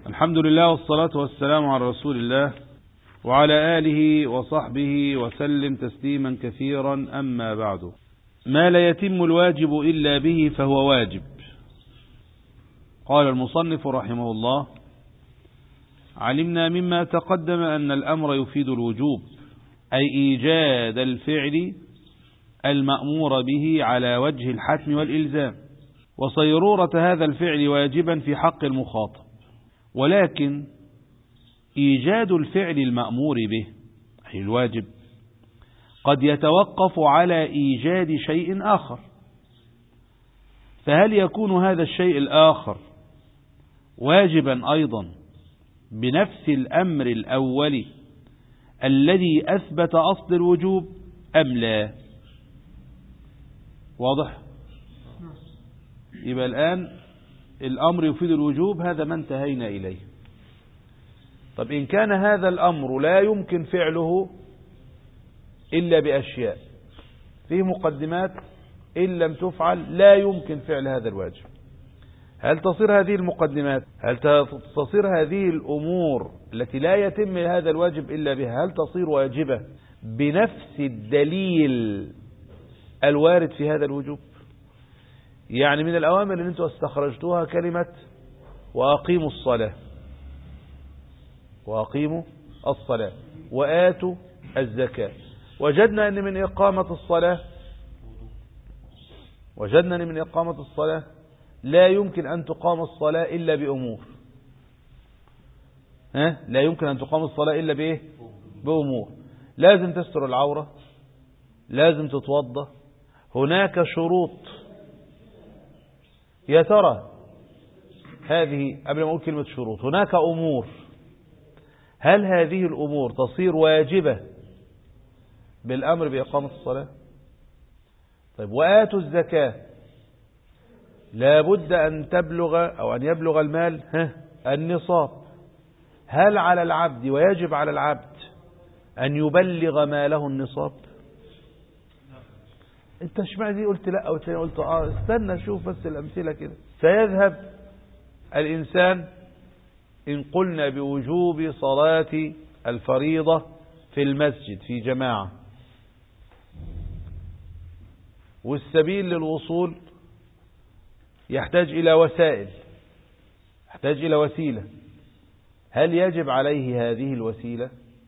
الحمد لله والصلاة والسلام على رسول الله وعلى آله وصحبه وسلم تسليما كثيرا. أما بعد، ما لا يتم الواجب إلا به فهو واجب. قال المصنف رحمه الله: علمنا مما تقدم أن الأمر يفيد الوجوب، أي إيجاد الفعل المأمور به على وجه الحتم والإلزام، وصيرورة هذا الفعل واجبا في حق المخاطب. ولكن إيجاد الفعل المأمور به أي الواجب قد يتوقف على إيجاد شيء آخر، فهل يكون هذا الشيء الآخر واجبا أيضا بنفس الأمر الأول الذي أثبت أصل الوجوب أم لا؟ واضح؟ يبقى الآن الأمر يفيد الوجوب، هذا ما انتهينا إليه. طب إن كان هذا الأمر لا يمكن فعله إلا بأشياء، فيه مقدمات إن لم تفعل لا يمكن فعل هذا الواجب، هل تصير هذه المقدمات، هل تصير هذه الأمور التي لا يتم هذا الواجب إلا بها، هل تصير واجبة بنفس الدليل الوارد في هذا الوجوب؟ يعني من الأوامر اللي انتوا استخرجتوها كلمة وأقيموا الصلاة، وأقيموا الصلاة وآتوا الزكاة. وجدنا أن من إقامة الصلاة لا يمكن أن تقام الصلاة إلا بأمور. لا يمكن أن تقام الصلاة إلا بإيه؟ بأمور. لازم تستر العورة، لازم تتوضى، هناك شروط. يا ترى هذه، قبل ما أقول كلمة شروط، هناك أمور، هل هذه الأمور تصير واجبة بالأمر بإقامة الصلاة؟ طيب، وآتوا الزكاة، لابد أن تبلغ أو أن يبلغ المال النصاب. هل على العبد ويجب على العبد أن يبلغ ماله النصاب؟ انت اشمعنى دي قلت لا او تاني قلت استنى شوف بس الامثله كده. فيذهب الانسان ان قلنا بوجوب صلاه الفريضه في المسجد في جماعه، والسبيل للوصول يحتاج الى وسائل، يحتاج الى وسيله، هل يجب عليه هذه الوسيله؟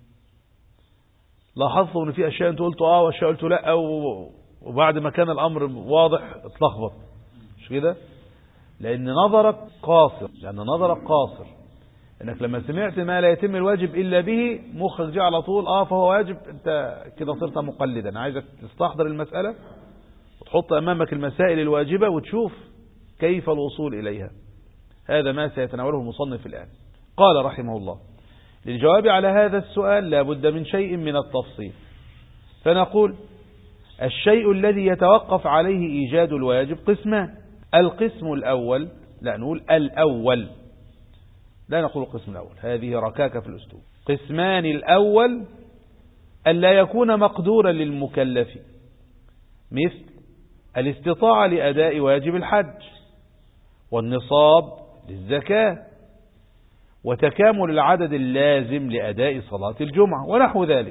لاحظتوا ان في اشياء انت قلت واشياء قلت لا، وبعد ما كان الأمر واضح اتلخبط، مش كده؟ لأن نظرك قاصر، إنك لما سمعت ما لا يتم الواجب إلا به مخك جاء على طول فهو واجب. أنت كده صرت مقلدا. عايزك تستحضر المسألة وتحط أمامك المسائل الواجبة وتشوف كيف الوصول إليها. هذا ما سيتناوله المصنف الآن. قال رحمه الله: للجواب على هذا السؤال لا بد من شيء من التفصيل، فنقول: الشيء الذي يتوقف عليه إيجاد الواجب قسمان. القسم الأول، لا نقول الأول، لا نقول القسم الأول، هذه ركاكة في الأسلوب. قسمان: الأول ألا يكون مقدورا للمكلف، مثل الاستطاعة لأداء واجب الحج، والنصاب للزكاة، وتكامل العدد اللازم لأداء صلاة الجمعة ونحو ذلك.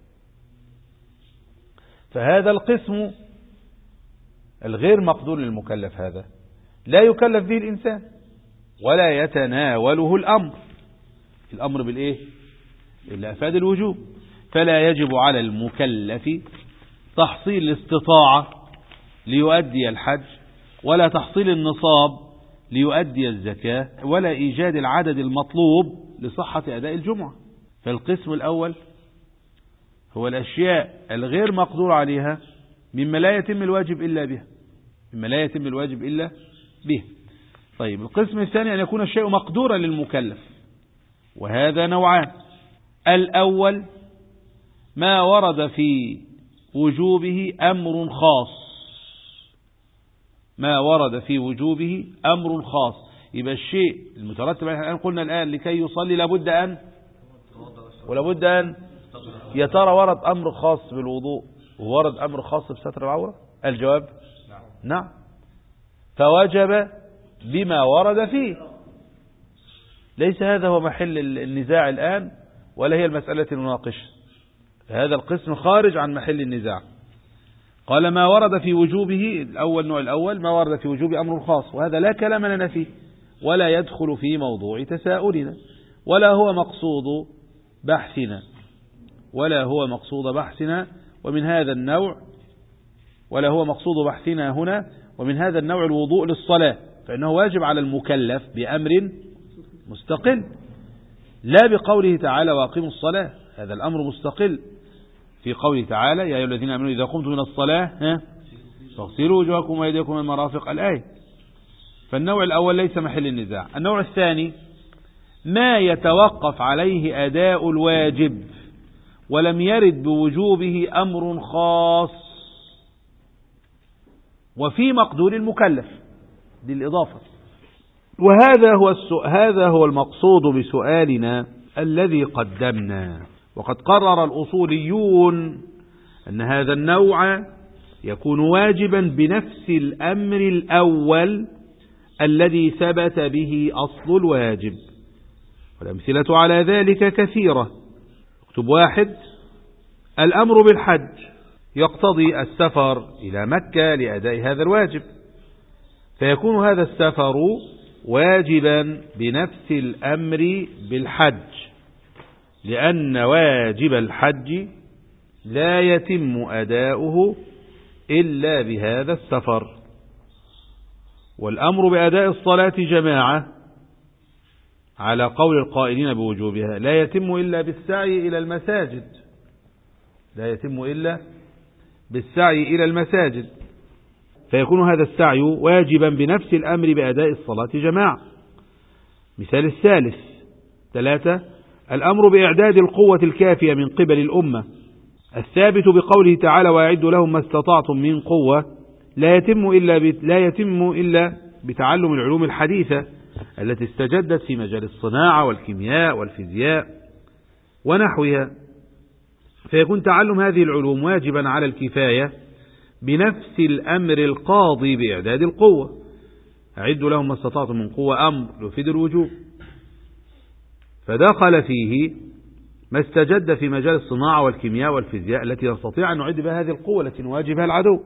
فهذا القسم الغير مقدور للمكلف، هذا لا يكلف به الإنسان ولا يتناوله الأمر بالإيه؟ إلا أفاد الوجوب. فلا يجب على المكلف تحصيل الاستطاعة ليؤدي الحج، ولا تحصيل النصاب ليؤدي الزكاة، ولا إيجاد العدد المطلوب لصحة أداء الجمعة. فالقسم الأول هو الأشياء الغير مقدور عليها مما لا يتم الواجب إلا به، طيب، القسم الثاني أن يكون الشيء مقدورا للمكلف، وهذا نوعان. الأول ما ورد في وجوبه أمر خاص، يبقى الشيء المترتب عليه، الآن قلنا الآن لكي يصلي لابد أن يا ترى ورد أمر خاص بالوضوء وورد أمر خاص بستر العورة؟ الجواب نعم. فوجب بما ورد فيه. ليس هذا هو محل النزاع الآن، ولا هي المسألة المناقشة. هذا القسم خارج عن محل النزاع. قال ما ورد في وجوبه النوع الأول ما ورد في وجوب أمر خاص، وهذا لا كلام لنا فيه ولا يدخل في موضوع تساؤلنا ولا هو مقصود بحثنا ومن هذا النوع ولا هو مقصود بحثنا هنا. ومن هذا النوع الوضوء للصلاة، فإنه واجب على المكلف بأمر مستقل، لا بقوله تعالى وأقيموا الصلاة. هذا الأمر مستقل في قوله تعالى يا أيها الذين آمنوا إذا قمتم من الصلاة فاغسلوا وجوهكم وأيديكم من المرافق الآية. فالنوع الأول ليس محل النزاع. النوع الثاني ما يتوقف عليه أداء الواجب ولم يرد بوجوبه أمر خاص وفي مقدور المكلف، دي الإضافة. هذا هو المقصود بسؤالنا الذي قدمنا. وقد قرر الأصوليون أن هذا النوع يكون واجبا بنفس الأمر الأول الذي ثبت به أصل الواجب، والأمثلة على ذلك كثيرة. اكتب 1. الأمر بالحج يقتضي السفر إلى مكة لأداء هذا الواجب، فيكون هذا السفر واجبا بنفس الأمر بالحج، لأن واجب الحج لا يتم أداؤه إلا بهذا السفر. والأمر بأداء الصلاة جماعة على قول القائلين بوجوبها لا يتم إلا بالسعي إلى المساجد، فيكون هذا السعي واجبا بنفس الأمر بأداء الصلاة جماعة. مثال الثالث 3. الأمر بإعداد القوة الكافية من قبل الأمة الثابت بقوله تعالى وأعدوا لهم ما استطعتم من قوة لا يتم إلا بتعلم العلوم الحديثة التي استجدت في مجال الصناعة والكيمياء والفيزياء ونحوها، فيكون تعلم هذه العلوم واجبا على الكفاية بنفس الأمر القاضي بإعداد القوة. أعدوا لهم ما استطعتم من قوة أمر يفيد الوجوب، فدخل فيه ما استجد في مجال الصناعة والكيمياء والفيزياء التي نستطيع أن نعد بها هذه القوة التي نواجهها العدو.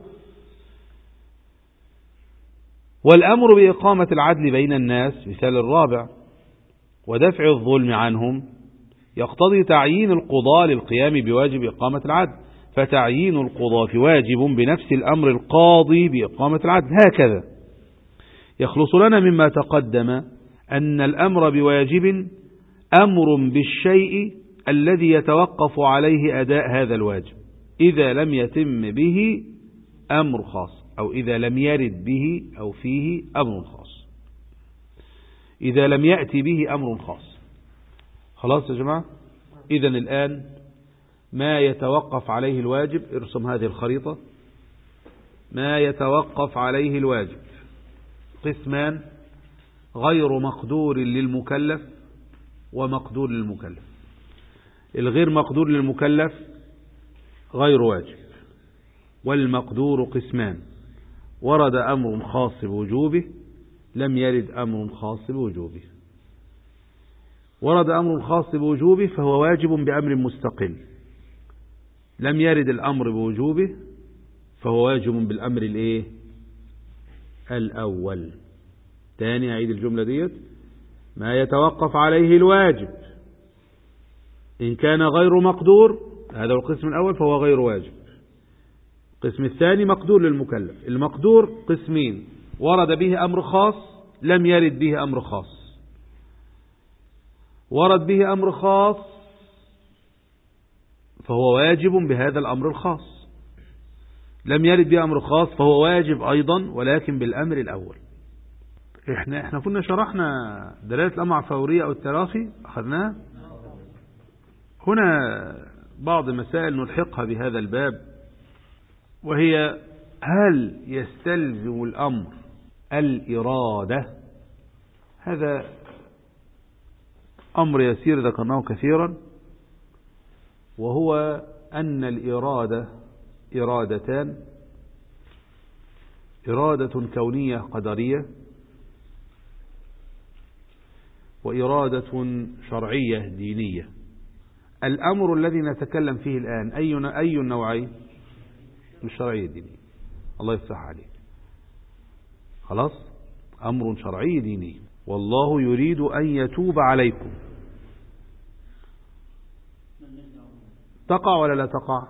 والأمر بإقامة العدل بين الناس مثال الرابع ودفع الظلم عنهم يقتضي تعيين القضاة للقيام بواجب إقامة العدل، فتعيين القضاة واجب بنفس الأمر القاضي بإقامة العدل. هكذا يخلص لنا مما تقدم أن الأمر بواجب أمر بالشيء الذي يتوقف عليه أداء هذا الواجب إذا لم يتم به أمر خاص، أو إذا لم يرد به أو فيه أمر خاص، إذا لم يأتي به أمر خاص. خلاص يا جماعة؟ إذن الآن ما يتوقف عليه الواجب، ارسم هذه الخريطة. ما يتوقف عليه الواجب قسمان: غير مقدور للمكلف ومقدور للمكلف. الغير مقدور للمكلف غير واجب، والمقدور قسمان: ورد أمر خاص بوجوبه، لم يرد أمر خاص بوجوبه. ورد أمر خاص بوجوبه فهو واجب بأمر مستقل، لم يرد الأمر بوجوبه فهو واجب بالأمر الأول. تاني أعيد الجملة ديت: ما يتوقف عليه الواجب إن كان غير مقدور، هذا هو القسم الأول، فهو غير واجب. القسم الثاني مقدور للمكلف. المقدور قسمين: ورد به أمر خاص، لم يرد به أمر خاص. ورد به أمر خاص فهو واجب بهذا الأمر الخاص، لم يرد به أمر خاص فهو واجب أيضا ولكن بالأمر الأول. احنا كنا شرحنا دلالة الأمر على الفورية أو التراخي، أخذناها. هنا بعض مسائل نلحقها بهذا الباب، وهي: هل يستلزم الأمر الإرادة؟ هذا أمر يسير ذكرناه كثيرا، وهو أن الإرادة إرادتان: إرادة كونية قدرية، وإرادة شرعية دينية. الأمر الذي نتكلم فيه الآن أي النوعين؟ الشرعية الدينية. الله يفتح عليك. خلاص، أمر شرعي ديني. والله يريد أن يتوب عليكم. تقع ولا لا تقع؟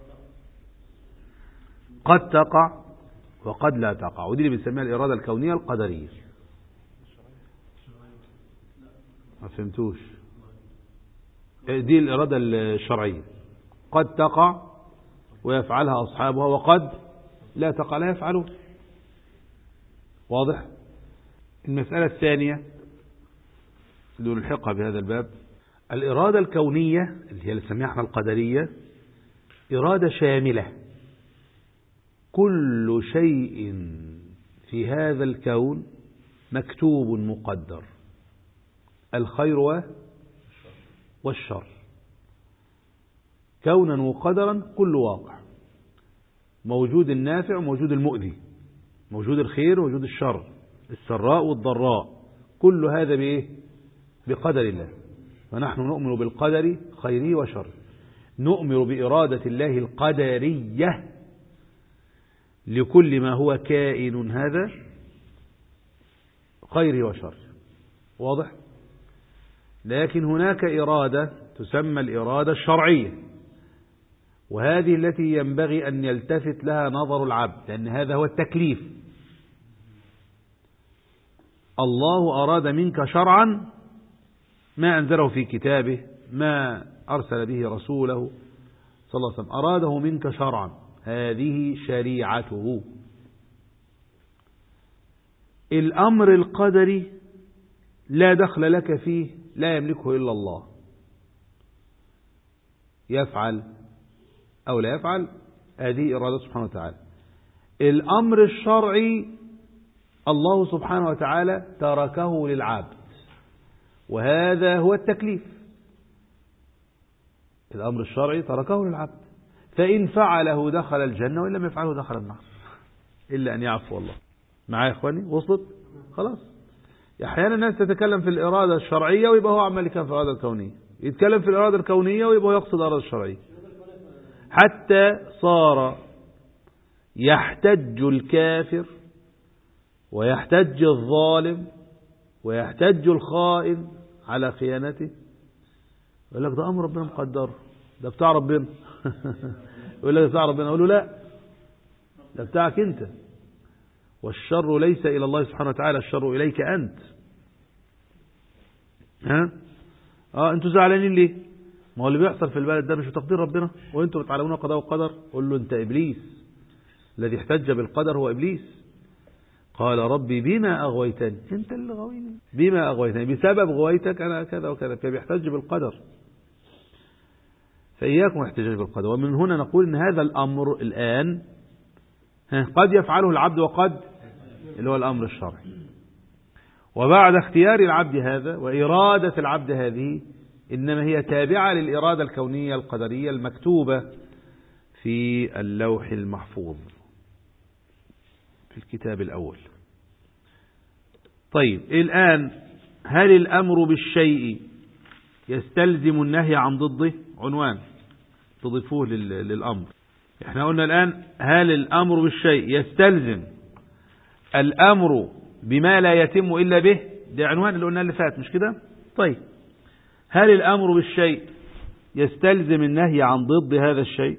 قد تقع وقد لا تقع، ودي اللي بنسميها الإرادة الكونية القدرية. ما فهمتوش؟ دي الإرادة الشرعية، قد تقع ويفعلها أصحابها وقد لا تقع لا يفعلون. واضح؟ المسألة الثانية اللي نلحقها بهذا الباب، الإرادة الكونية اللي هي اللي نسميها احنا القدرية، إرادة شاملة. كل شيء في هذا الكون مكتوب مقدر، الخير والشر، كونا وقدرا. كل واقع موجود، النافع وموجود المؤذي، موجود الخير وموجود الشر، السراء والضراء، كل هذا بإيه؟ بقدر الله. ونحن نؤمن بالقدر خيره وشره، نؤمن بإرادة الله القدرية لكل ما هو كائن، هذا خيره وشره. واضح؟ لكن هناك إرادة تسمى الإرادة الشرعية، وهذه التي ينبغي أن يلتفت لها نظر العبد، لأن هذا هو التكليف. الله أراد منك شرعا ما أنزله في كتابه، ما أرسل به رسوله صلى الله عليه وسلم، أراده منك شرعا، هذه شريعته. الأمر القدري لا دخل لك فيه، لا يملكه إلا الله، يفعل أو لا يفعل، هذه إرادة سبحانه وتعالى. الأمر الشرعي الله سبحانه وتعالى تركه للعبد، وهذا هو التكليف. الأمر الشرعي تركه للعبد، فإن فعله دخل الجنة، وإن لم يفعله دخل النار، إلا أن يعفو الله. معايا يا إخواني؟ وصلت؟ خلاص. أحيانا الناس تتكلم في الإرادة الشرعية ويبقى هو عمال يتكلم في الإرادة الكونية، يتكلم في الإرادة الكونية ويبقى هو يقصد الإرادة الشرعية، حتى صار يحتج الكافر ويحتج الظالم ويحتج الخائن على خيانته، يقول لك ده أمر ربنا مقدره، ده بتاع ربنا. يقول لك بتاع ربنا، أقول له لا، ده بتاعك أنت، والشر ليس إلى الله سبحانه وتعالى، الشر إليك أنت. أنتوا زعلانين ليه؟ ما هو اللي بيحصل في البلد ده مش بتقدير ربنا، وأنتوا بتعلمون قضاء وقدر. قل له أنت إبليس، الذي احتج بالقدر هو إبليس. قال ربي بما أغويتني، أنت اللي غويني، بما أغويتني، بسبب غويتك أنا كذا وكذا، فبيحتج بالقدر. فإياكم احتجاج بالقدر. ومن هنا نقول إن هذا الأمر الآن قد يفعله العبد وقد، اللي هو الأمر الشرعي. وبعد اختيار العبد هذا وإرادة العبد هذه، إنما هي تابعة للإرادة الكونية القدرية المكتوبة في اللوح المحفوظ في الكتاب الأول. طيب الآن، هل الأمر بالشيء يستلزم النهي عن ضده؟ عنوان تضيفوه للأمر. احنا قلنا الآن هل الأمر بالشيء يستلزم الأمر بما لا يتم إلا به، ده عنوان اللي قلنا اللي فات، مش كده؟ طيب هل الأمر بالشيء يستلزم النهي عن ضد هذا الشيء؟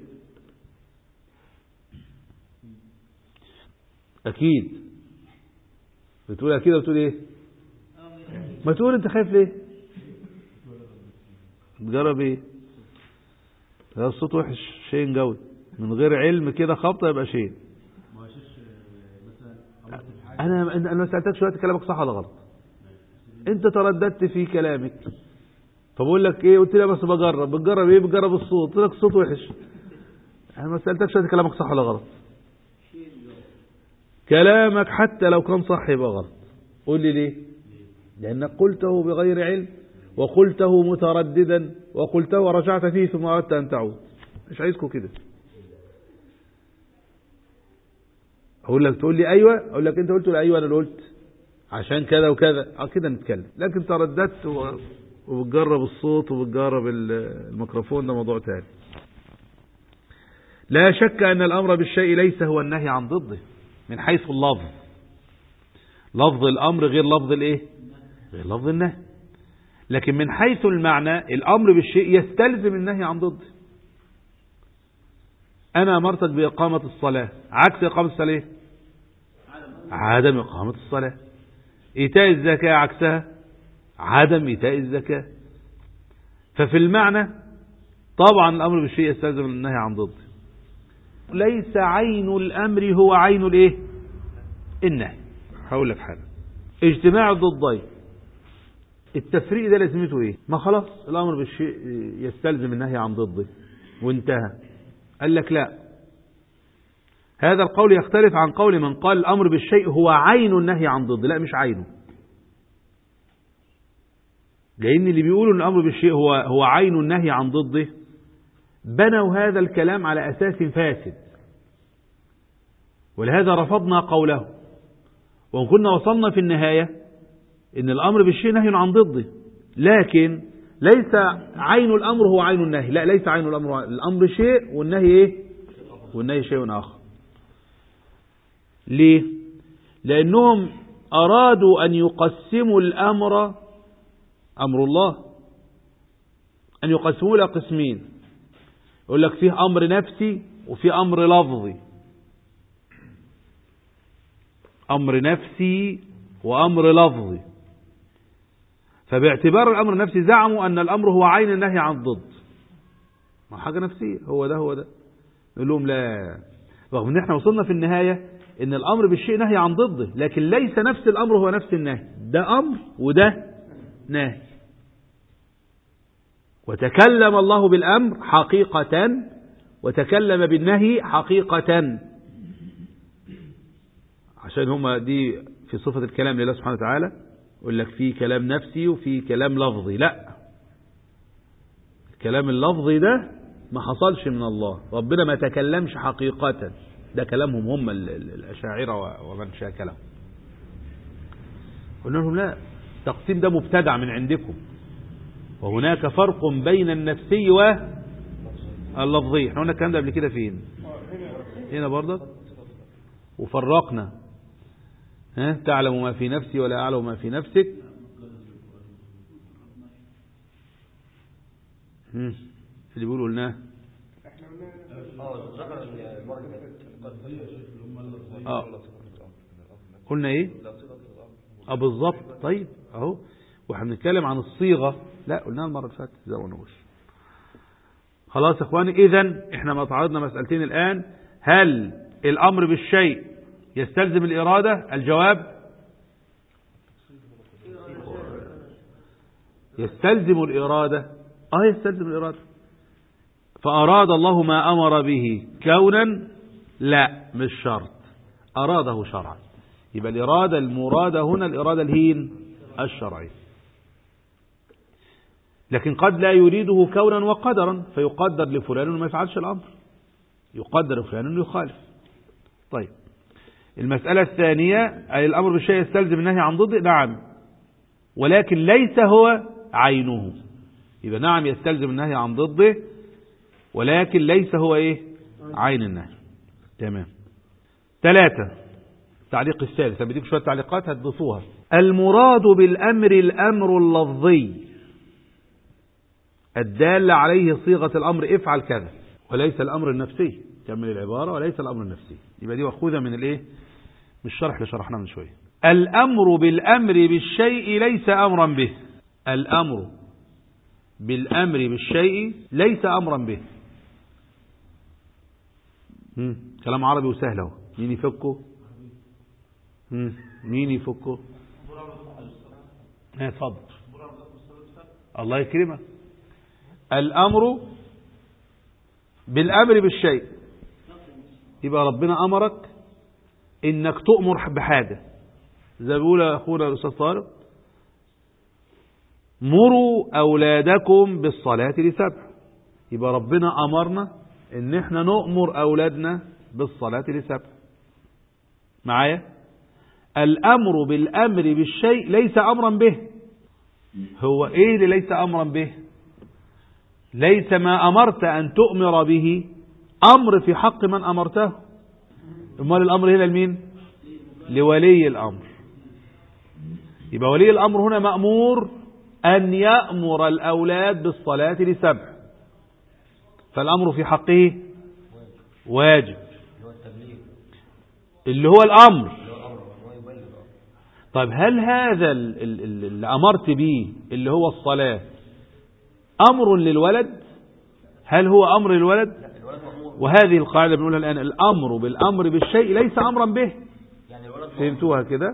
أكيد. بتقول أكيد وبتقول إيه؟ ما تقول أنت خايف ليه؟ تجرب إيه؟ هذا الصوت وحش، شيء جوي من غير علم كده خبطة يبقى شيء. أنا ما سألتكش دلوقتي كلامك صح ولا غلط، أنت ترددت في كلامك، فبقول لك إيه؟ قلت لي بس بتجرب إيه؟ بتجرب الصوت، قلت لك الصوت وحش. أنا ما سألتكش دلوقتي كلامك صح ولا غلط، كلامك حتى لو كان صح يبقى غلط. قول لي ليه؟ لأنك قلته بغير علم، وقلته مترددا، وقلته ورجعت فيه ثم أردت أن تعود. مش عايزكم كده. أقول لك تقول لي أيوة، أقول لك أنت قلت لي أيوة، أنا اللي قلت. عشان كذا وكذا، كده نتكلم. لكن ترددت وبتجرب الصوت وبتجرب الميكروفون، ده موضوع تاني. لا شك أن الأمر بالشيء ليس هو النهي عن ضده من حيث اللفظ. لفظ الأمر غير لفظ الإيه؟ غير لفظ النهي. لكن من حيث المعنى الأمر بالشيء يستلزم النهي عن ضده. أنا أمرتك بإقامة الصلاة، عكس إقامة الصلاة عدم إقامة الصلاة. إيتاء الزكاة عكسها عدم إيتاء الزكاة. ففي المعنى طبعا الأمر بالشيء يستلزم النهي عن ضده. ليس عين الأمر هو عين الإيه؟ النهي. هقول لك حاجة، اجتماع الضدين التفريق ده لازمته إيه؟ ما خلاص الأمر بالشيء يستلزم النهي عن ضده وانتهى. قال لك لا، هذا القول يختلف عن قول من قال الأمر بالشيء هو عين النهي عن ضده. لا، مش عينه، لأن اللي بيقولوا أن الأمر بالشيء هو عين النهي عن ضده بنوا هذا الكلام على أساس فاسد، ولهذا رفضنا قوله. وإن كنا وصلنا في النهاية أن الأمر بالشيء نهي عن ضده، لكن ليس عين الأمر هو عين النهي. لا، ليس عين الأمر، الأمر شيء والنهي إيه؟ والنهي شيء آخر. ليه؟ لأنهم أرادوا أن يقسموا الأمر، أمر الله، أن يقسموه إلى قسمين. يقول لك فيه أمر نفسي وفيه أمر لفظي. أمر نفسي وأمر لفظي. فباعتبار الأمر النفسي زعموا أن الأمر هو عين النهي عن ضد. ما حاجة نفسية، هو ده. نقول لهم لا، رغم ان احنا وصلنا في النهاية ان الأمر بالشيء نهي عن ضده، لكن ليس نفس الأمر هو نفس النهي. ده أمر وده نهي. وتكلم الله بالأمر حقيقة وتكلم بالنهي حقيقة، عشان هما دي في صفة الكلام لله سبحانه وتعالى. يقول لك في كلام نفسي وفي كلام لفظي. لا، الكلام اللفظي ده ما حصلش من الله، ربنا ما تكلمش حقيقة. ده كلامهم هم الأشاعرة ومن شاكلهم. قلنا لهم لا، التقسيم ده مبتدع من عندكم، وهناك فرق بين النفسي واللفظي. احنا قلنا الكلام ده قبل كده فين؟ هنا برضه. وفرقنا، تعلم ما في نفسي ولا أعلم ما في نفسك. اللي بيقولوا قلناه قلنا ايه؟ بالظبط. طيب اهو، واحنا بنتكلم عن الصيغة. لا، قلناها المرة اللي فاتت زي ما نقولش. خلاص يا اخواني، اذا احنا ما تعرضنا مسألتين الآن. هل الأمر بالشيء يستلزم الإرادة؟ الجواب يستلزم الإرادة. يستلزم الإرادة. فأراد الله ما أمر به كونا؟ لا، مش شرط، أراده شرعا. يبقى الإرادة المرادة هنا الإرادة الهين الشرعية. لكن قد لا يريده كونا وقدرا، فيقدر لفلان وما يفعلش الأمر، يقدر لفلان انه يخالف. طيب، المسألة الثانية، أي الأمر بالشيء يستلزم النهي عن ضده؟ نعم، ولكن ليس هو عينه. يبقى نعم يستلزم النهي عن ضده، ولكن ليس هو ايه؟ عين النهي. تمام. 3، التعليق الثالث. بديك شوية تعليقات هتضيفوها. المراد بالأمر الأمر اللفظي الدال عليه صيغة الأمر افعل كذا، وليس الأمر النفسي. كمل العبارة، وليس الأمر النفسي. يبقى دي مأخوذة من الايه؟ من الشرح اللي شرحناه من شوية. الأمر بالأمر بالشيء ليس أمرا به. الأمر بالأمر بالشيء ليس أمرا به. كلام عربي وسهل اهو. مين يفكه؟ مين يفكه؟ اتفضل. الله يكرمك. الأمر بالأمر بالشيء، يبقى ربنا أمرك إنك تؤمر بحاجة، زي ما بيقول أخونا الأستاذ طارق: مروا أولادكم بالصلاة ل7. يبقى ربنا أمرنا إن احنا نؤمر أولادنا بالصلاة ل7. معايا؟ الأمر بالأمر بالشيء ليس أمرا به. هو إيه اللي ليس أمرا به؟ ليس ما أمرت أن تؤمر به أمر في حق من أمرته. امال الأمر هنا لمين؟ لولي الأمر. يبقى ولي الأمر هنا مأمور أن يأمر الأولاد بالصلاة ل7، فالأمر في حقه واجب اللي هو الأمر. طيب هل هذا اللي أمرت به اللي هو الصلاة أمر للولد؟ هل هو أمر للولد؟ وهذه القاعدة بنقولها الآن، الأمر بالأمر بالشيء ليس أمرا به. فهمتوها كده؟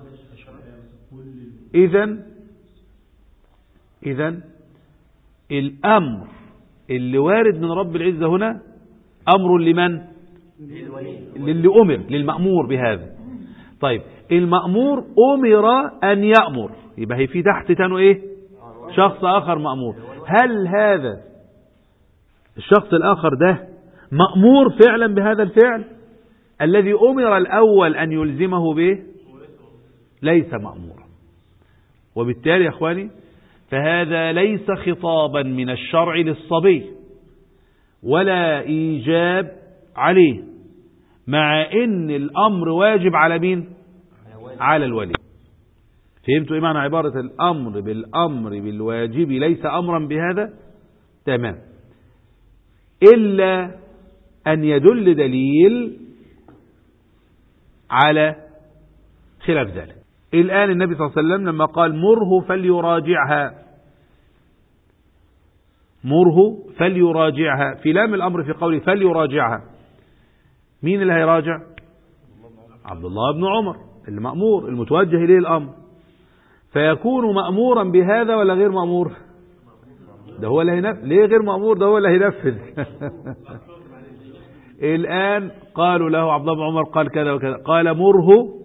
إذن الأمر اللي وارد من رب العزة هنا أمر لمن؟ للي أمر، للمأمور بهذا. طيب المأمور أمر أن يأمر، يبقى هي في تحت تانو إيه؟ شخص آخر مأمور. هل هذا الشخص الآخر ده مأمور فعلا بهذا الفعل الذي أمر الأول أن يلزمه به؟ ليس مأمورا. وبالتالي يا أخواني فهذا ليس خطابا من الشرع للصبي ولا إيجاب عليه، مع إن الأمر واجب على مين؟ على الولي. فهمتوا إيه معنى عبارة الأمر بالأمر بالواجب ليس أمرا بهذا؟ تمام. إلا أن يدل دليل على خلاف ذلك. الآن النبي صلى الله عليه وسلم لما قال مره فليراجعها، مره فليراجعها، في لام الأمر في قوله فليراجعها، مين اللي هيراجع؟ عبد الله بن عمر المأمور المتوجه إليه الأمر. فيكون مأمورا بهذا ولا غير مأمور؟ ده هو اللي هينفذ. ليه غير مأمور؟ ده هو اللي هينفذ. الآن قالوا له عبد الله بن عمر قال كذا وكذا، قال مره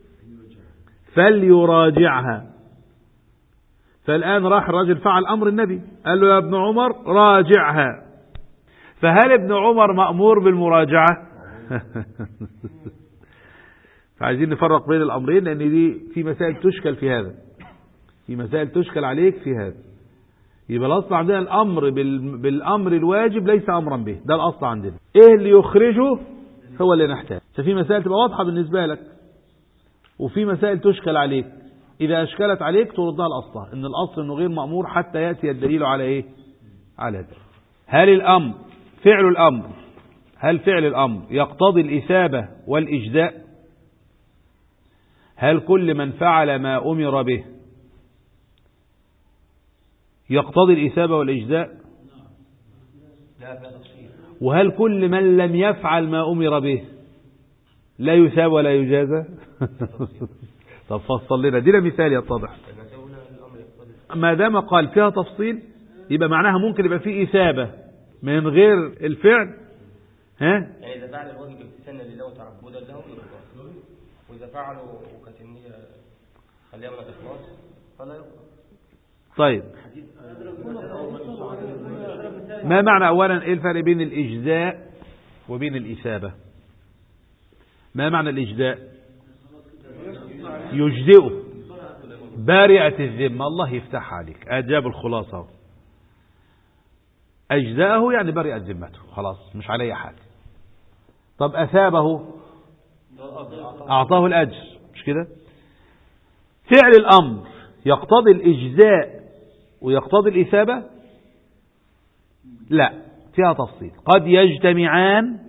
فليراجعها. فالآن راح الرجل فعل أمر النبي، قال له يا ابن عمر راجعها. فهل ابن عمر مأمور بالمراجعة؟ فعايزين نفرق بين الأمرين، لأن دي في مسائل تشكل في هذا، في مسائل تشكل عليك في هذا. يبقى الأصل عندنا الأمر بالأمر الواجب ليس أمرا به، ده الأصل عندنا. إيه اللي يخرجه هو اللي نحتاج. ففي مسائل تبقى واضحة بالنسبة لك، وفي مسائل تشكل عليك. إذا أشكلت عليك تردها لأصلها، إن الأصل إنه غير مأمور حتى يأتي الدليل على إيه؟ على ذلك. هل الأمر فعل الأمر، هل فعل الأمر يقتضي الإثابة والإجزاء؟ هل كل من فعل ما أمر به يقتضي الإثابة والإجزاء؟ وهل كل من لم يفعل ما أمر به لا يثاب ولا يجازى؟ طب فصل لنا، دي مثال يتضح. ما دام قال فيها تفصيل يبقى معناها ممكن يبقى فيه إثابة من غير الفعل. ها؟ يعني إذا فعل الواجب امتثالا لله وتعبدا له يقبل، وإذا فعله وكانت النية خليها من الإخلاص فلا يقبل. طيب ما معنى أولا إيه الفرق بين الإجزاء وبين الإثابة؟ ما معنى الإجزاء؟ يجزئه بارئة الذمة. الله يفتح عليك، أجاب الخلاصة. أجزاءه يعني برئت ذمته، خلاص مش عليه حاجة. طب أثابه أعطاه الأجر، مش كده؟ فعل الأمر يقتضي الإجزاء ويقتضي الإثابة؟ لا، فيها تفصيل. قد يجتمعان،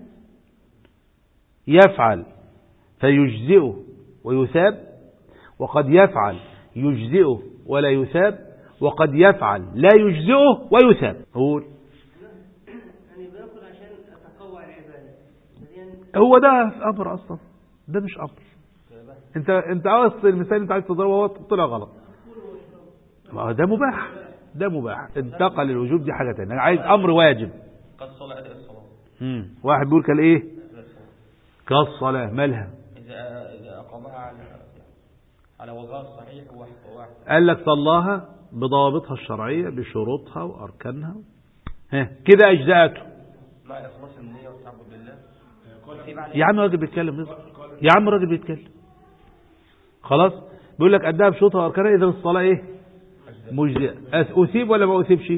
يفعل فيجزئه ويثاب، وقد يفعل يجزئه ولا يثاب، وقد يفعل لا يجزئه ويثاب. قول. يعني باكل عشان اتقوى العباده، هو ده امر اصلا، ده مش امر. انت عاوز المثال انت عايز تضربه هو طلع غلط. ده مباح، ده مباح. انتقل الوجوب دي حاجه ثانيه. انا عايز امر واجب كالصلاة أداء الصلاة. واحد بيقول كان ايه؟ كالصلاة. مالها؟ إذا أقامها على وجهها الصحيح واحد. قال لك صلاها بضوابطها الشرعية بشروطها وأركانها، كده أجزاءته مع إخلاص النية والتعبد بالله. يا عم راجل بيتكلم، يا عم راجل بيتكلم. خلاص بيقول لك أداها بشروطها وأركانها إذا الصلاة إيه مجزئة. أثيب ولا ما أثيبش؟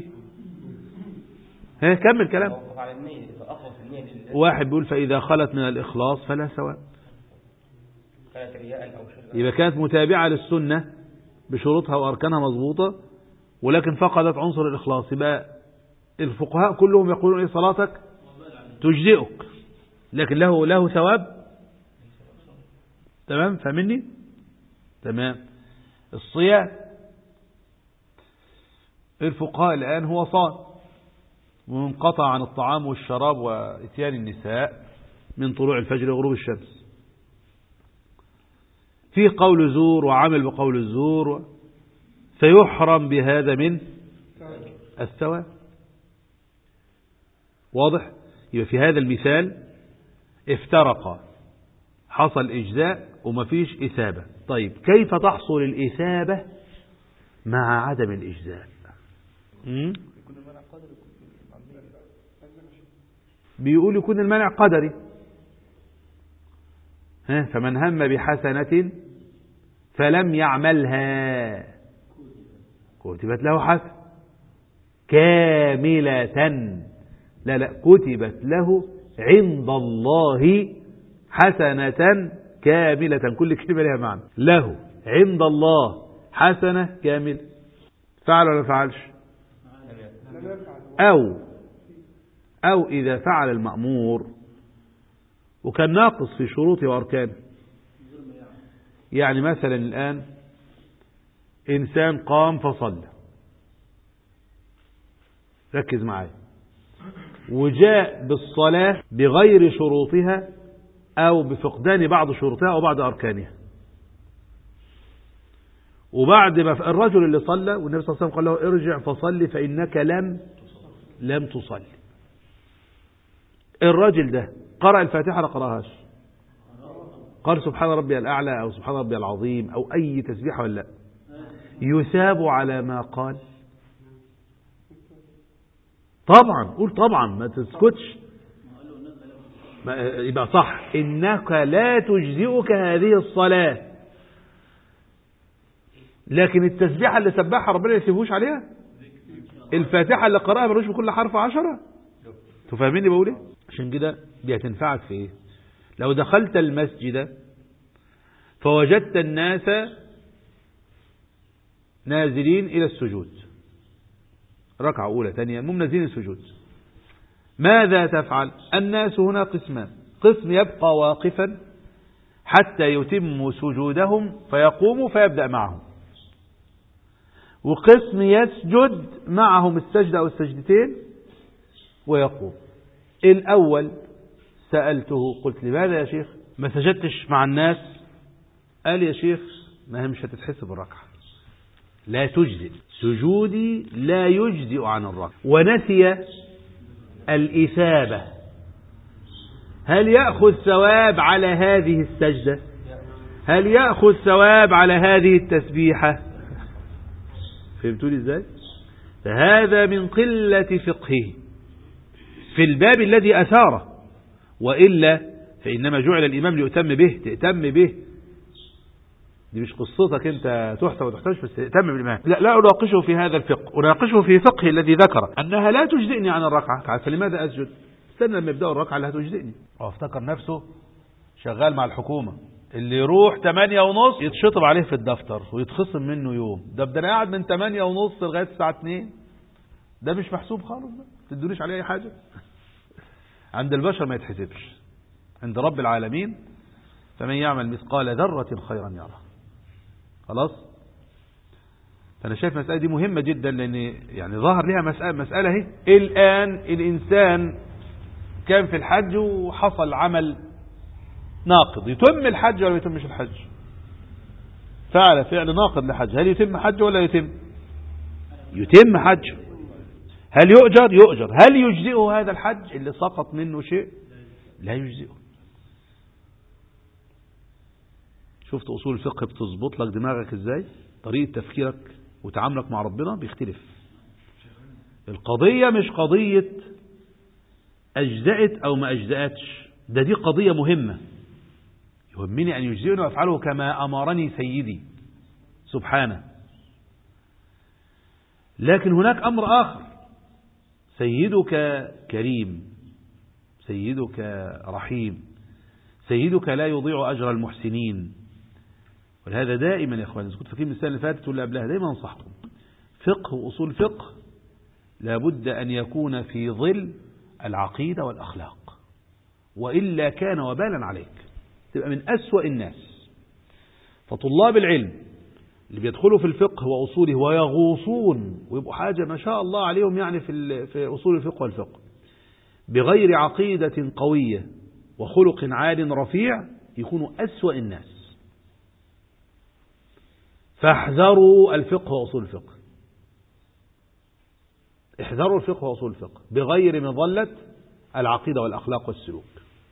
كمل كلام. على النية فأخلص النية لله. واحد بيقول فإذا خلت من الإخلاص فلا سواء، كانت رياء أو شركا، يبقى كانت متابعة للسنة بشروطها وأركانها مضبوطة ولكن فقدت عنصر الإخلاص، يبقى الفقهاء كلهم يقولون إيه صلاتك تجزئك لكن له ثواب. تمام فهمني؟ تمام. الصيام الفقهاء الآن هو صام ومنقطع عن الطعام والشراب وإتيان النساء من طلوع الفجر لغروب الشمس، في قول زور وعمل بقول الزور فيحرم بهذا من الثواب. واضح؟ يبقى في هذا المثال افترق، حصل إجزاء وما فيش إثابة. طيب كيف تحصل الإثابة مع عدم الإجزاء؟ بيقول يكون المنع قدري. فمن هم بحسنة فلم يعملها كتبت له حسنة كاملة، لا كتبت له عند الله حسنة كاملة، كل كلمة لها معنى. له عند الله حسنة كاملة، فعل ولا فعلش؟ أو إذا فعل المأمور وكان ناقص في شروطه وأركانه، يعني مثلا الآن إنسان قام فصلى، ركز معايا، وجاء بالصلاة بغير شروطها أو بفقدان بعض شروطها أو بعض أركانها، وبعد ما الرجل اللي صلى والنبي صلى الله عليه وسلم قال له ارجع فصلي فإنك لم تصلي، الراجل ده قرأ الفاتحة ولا قرأهاش؟ قال سبحان ربي الأعلى أو سبحان ربي العظيم أو أي تسبيحة ولا لا؟ يثاب على ما قال؟ طبعا قول طبعا ما تسكتش، يبقى صح إنك لا تجزئك هذه الصلاة، لكن التسبيحة اللي سبحها ربنا يسيبوش عليها، الفاتحة اللي قرأها ملوش بكل حرف 10. تفهميني بقول ايه؟ عشان كده دي هتنفعك في ايه؟ لو دخلت المسجد فوجدت الناس نازلين الى السجود، ركعة اولى ثانية المهم نازلين السجود، ماذا تفعل؟ الناس هنا قسمان، قسم يبقى واقفا حتى يتموا سجودهم فيقوموا فيبدأ معهم، وقسم يسجد معهم السجدة أو السجدتين ويقوم. الأول سألته قلت لماذا يا شيخ ما سجدتش مع الناس؟ قال يا شيخ ما هي مش هتتحسب الركعة، لا تجزئ، سجودي لا يجزئ عن الركعة، ونسي الإثابة، هل يأخذ ثواب على هذه السجدة؟ هل يأخذ ثواب على هذه التسبيحة؟ فهمتوني ازاي؟ فهذا من قلة فقهه في الباب الذي أثاره، وإلا فإنما جعل الإمام ليؤتم به، تأتم به، دي مش قصتك انت تحتى وتحتاج، بس تأتم بالإمام. لا أناقشه في هذا الفقه، أناقشه في فقه الذي ذكر أنها لا تجزئني عن الركعة، فلماذا أسجد؟ استنى لما يبدأ الركعة اللي هتجزئني. وافتكر نفسه شغال مع الحكومة، اللي يروح 8:30 يتشطب عليه في الدفتر ويتخصم منه يوم، ده انا قاعد من 8:30 لغاية الساعة 2، ده مش محسوب خالص، ده تدونيش عليه أي حاجة. عند البشر ما يتحسبش، عند رب العالمين فمن يعمل مثقال ذرة خيرا يره. خلاص؟ فأنا شايف المسألة دي مهمة جدا، لأن يعني ظهر لها مسألة اهي. الآن الإنسان كان في الحج وحصل عمل ناقض، يتم الحج ولا يتمش الحج؟ فعل فعل ناقض لحج، هل يتم حج ولا يتم حج؟ هل يؤجر؟ هل يجزئه هذا الحج اللي سقط منه شيء؟ لا يجزئه. شفت أصول الفقه بتظبط لك دماغك ازاي؟ طريقة تفكيرك وتعاملك مع ربنا بيختلف. القضية مش قضية أجزأت أو ما أجزأتش، دي قضية مهمة، يهمني أن يجزئني وأفعله كما أمرني سيدي سبحانه. لكن هناك أمر آخر، سيدك كريم، سيدك رحيم، سيدك لا يضيع أجر المحسنين. ولهذا دائما يا إخواني، إذا كنت فاكرين السنة اللي فاتت ولا قبلها، دائما أنصحكم فقه وأصول فقه لابد أن يكون في ظل العقيدة والأخلاق، وإلا كان وبالا عليك، تبقى من أسوأ الناس. فطلاب العلم اللي بيدخلوا في الفقه وأصوله ويغوصون ويبقوا حاجة ما شاء الله عليهم يعني في أصول الفقه والفقه بغير عقيدة قوية وخلق عال رفيع، يكونوا أسوأ الناس. فاحذروا الفقه وأصول الفقه، احذروا الفقه وأصول الفقه بغير مظلة العقيدة والأخلاق والسلوك،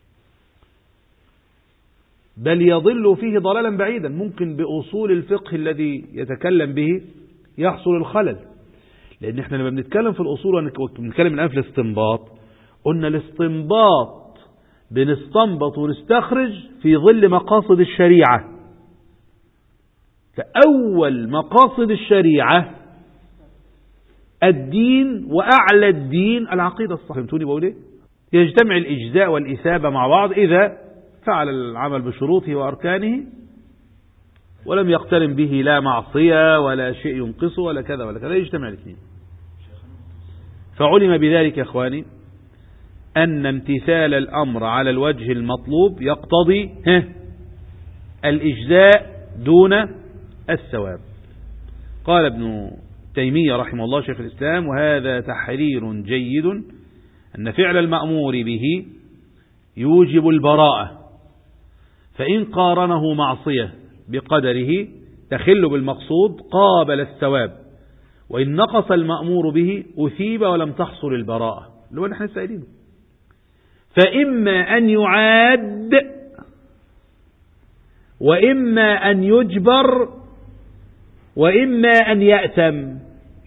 بل يضل فيه ضلالا بعيدا. ممكن بأصول الفقه الذي يتكلم به يحصل الخلل، لأن احنا لما بنتكلم في الأصول ونتكلم الآن في الاستنباط، قلنا الاستنباط بنستنبط ونستخرج في ظل مقاصد الشريعة. فأول مقاصد الشريعة الدين، وأعلى الدين العقيدة الصحيحة. فهمتوني بقول ايه؟ يجتمع الإجزاء والإثابة مع بعض إذا فعل العمل بشروطه وأركانه ولم يقترن به لا معصية ولا شيء ينقصه ولا كذا ولا كذا، يجتمع الاثنين. فعلم بذلك يا إخواني أن امتثال الأمر على الوجه المطلوب يقتضي الإجزاء دون الثواب. قال ابن تيمية رحمه الله شيخ الإسلام: وهذا تحرير جيد أن فعل المأمور به يوجب البراءة، فإن قارنه معصية بقدره تخل بالمقصود قابل الثواب، وإن نقص المأمور به أثيب ولم تحصل البراءة، اللي هو نحن سائلين. فإما أن يعاد وإما أن يجبر وإما أن يأثم.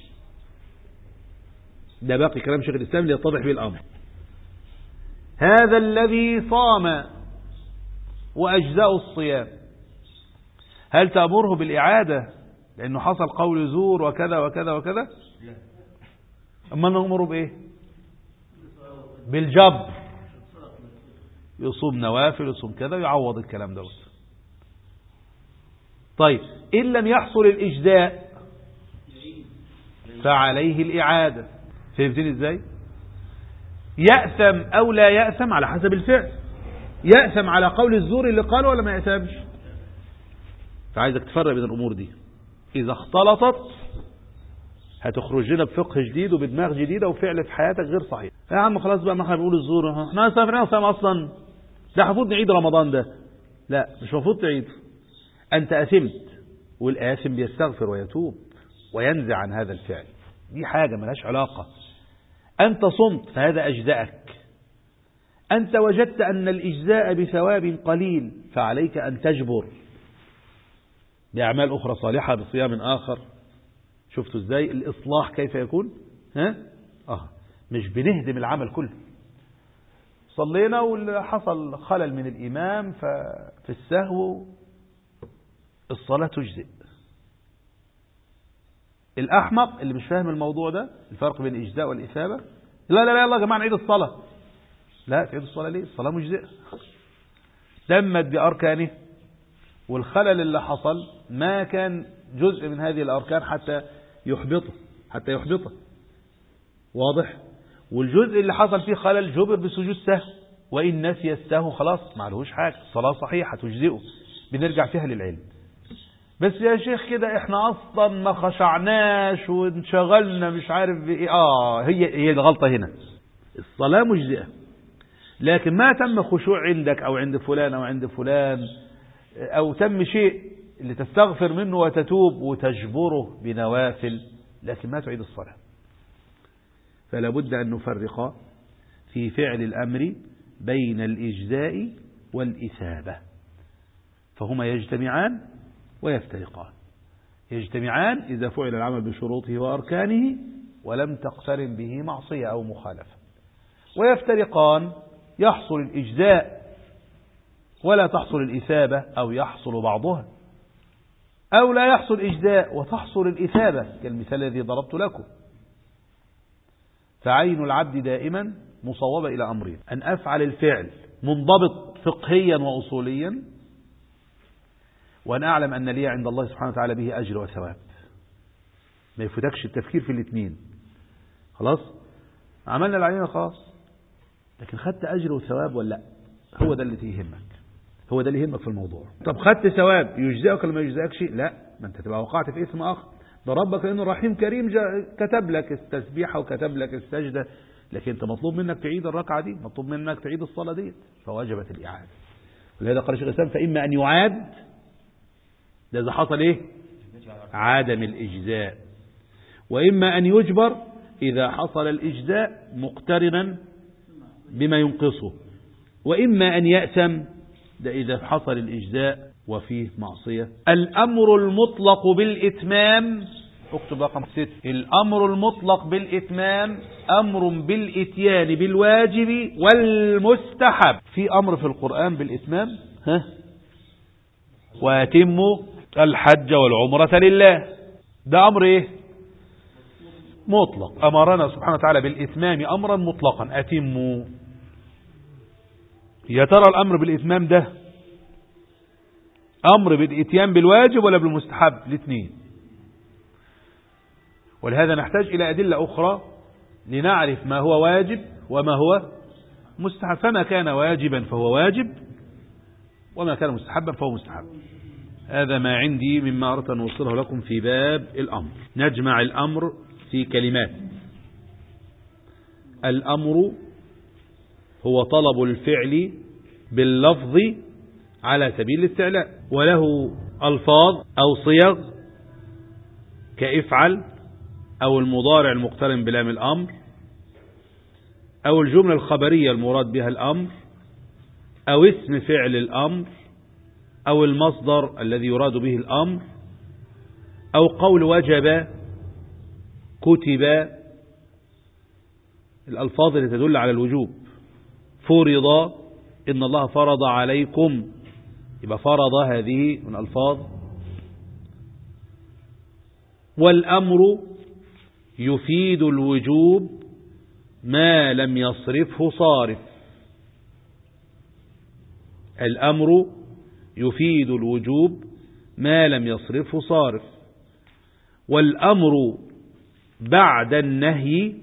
ده باقي كلام شيخ الإسلام ليتضح به الأمر. هذا الذي صام وأجزاء الصيام، هل تأمره بالإعادة لأنه حصل قول زور وكذا وكذا وكذا؟ أما نأمره بإيه؟ بالجبر، يصوم نوافل يصوم كذا يعوض الكلام ده. طيب إن لم يحصل الإجزاء فعليه الإعادة. فهمتني إزاي؟ يأثم أو لا يأثم على حسب الفعل. يأثم على قول الزور اللي قاله ولا ما يأثمش؟ فعايزك تفرق بين الأمور دي. إذا اختلطت هتخرج لنا بفقه جديد وبدماغ جديدة وفعل في حياتك غير صحيح. يا عم خلاص بقى، ما احنا بنقول الزور، احنا سافرين صيام أصلا، ده المفروض نعيد رمضان ده. لا، مش المفروض تعيد. أنت أثمت، والآثم بيستغفر ويتوب وينزع عن هذا الفعل، دي حاجة ملهاش علاقة. أنت صمت فهذا أجزاءك. أنت وجدت أن الإجزاء بثواب قليل فعليك أن تجبر بأعمال أخرى صالحة بصيام آخر. شفتوا إزاي الإصلاح كيف يكون؟ مش بنهدم العمل كله. صلينا وحصل خلل من الإمام ففي السهو الصلاة تجزئ. الأحمق اللي مش فاهم الموضوع ده، الفرق بين الإجزاء والإثابة، لا لا لا يلا يا جماعة نعيد الصلاة. لا، تعيد الصلاة ليه؟ الصلاة مجزئة، تمت بأركانه، والخلل اللي حصل ما كان جزء من هذه الأركان حتى يحبطه. واضح؟ والجزء اللي حصل فيه خلل جبر بسجود سهو، وإن نسي السهو خلاص ما عليهوش حاجة، الصلاة صحيحة تجزئه، بنرجع فيها للعلم. بس يا شيخ كده احنا اصلا ما خشعناش وانشغلنا مش عارف بايه. هي الغلطة هنا. الصلاة مجزئة، لكن ما تم خشوع عندك او عند فلان او عند فلان، او تم شيء اللي تستغفر منه وتتوب وتجبره بنوافل، لكن ما تعيد الصلاة. فلا بد ان نفرق في فعل الامر بين الاجزاء والاثابة، فهما يجتمعان ويفترقان. يجتمعان إذا فعل العمل بشروطه وأركانه ولم تقترن به معصية أو مخالفة، ويفترقان يحصل الإجزاء ولا تحصل الإثابة أو يحصل بعضها، أو لا يحصل إجزاء وتحصل الإثابة كالمثال الذي ضربت لكم. فعين العبد دائما مصوبة إلى أمرين: أن أفعل الفعل منضبط فقهيا وأصوليا، وأن أعلم أن لي عند الله سبحانه وتعالى به أجر وثواب. ما يفوتكش التفكير في الاثنين. خلاص عملنا اللي علينا خلاص، لكن خدت أجر وثواب ولا لا؟ هو ده اللي يهمك، هو ده اللي يهمك في الموضوع. طب خدت ثواب يجزئك ولا ما يجزئكش؟ لا، ما انت تبقى وقعت في اسم آخر. ده ربك لأنه رحيم كريم كتب لك التسبيحة وكتب لك السجدة، لكن انت مطلوب منك تعيد الركعة دي، مطلوب منك تعيد الصلاة دي، فوجبت الإعادة. ولهذا قال شيخ الإسلام: فإما أن يعاد، ده إذا حصل إيه؟ عدم الإجزاء. وإما أن يجبر إذا حصل الإجزاء مقترنا بما ينقصه. وإما أن يأثم، ده إذا حصل الإجزاء وفيه معصية. الأمر المطلق بالإتمام، اكتب رقم 6: الأمر المطلق بالإتمام أمر بالإتيان بالواجب والمستحب. في أمر في القرآن بالإتمام، وأتموا الحج والعمرة لله، ده أمر إيه؟ مطلق. أمرنا سبحانه وتعالى بالإتمام أمرا مطلقا: أتموا. يا ترى الأمر بالإتمام ده أمر بالإتيان بالواجب ولا بالمستحب؟ الاثنين. ولهذا نحتاج إلى أدلة أخرى لنعرف ما هو واجب وما هو مستحب. فما كان واجبا فهو واجب، وما كان مستحبا فهو مستحب. هذا ما عندي مما أردت أن أوصله لكم في باب الأمر. نجمع الأمر في كلمات. الأمر هو طلب الفعل باللفظ على سبيل الاستعلاء، وله ألفاظ أو صيغ كافعل، أو المضارع المقترن بلام الأمر، أو الجملة الخبرية المراد بها الأمر، أو اسم فعل الأمر، أو المصدر الذي يراد به الأمر، أو قول وجب، كتب، الألفاظ التي تدل على الوجوب. فرض، إن الله فرض عليكم، يبقى فرض هذه من ألفاظ. والأمر يفيد الوجوب ما لم يصرفه صارف. الأمر يفيد الوجوب ما لم يصرفه صارف. والأمر بعد النهي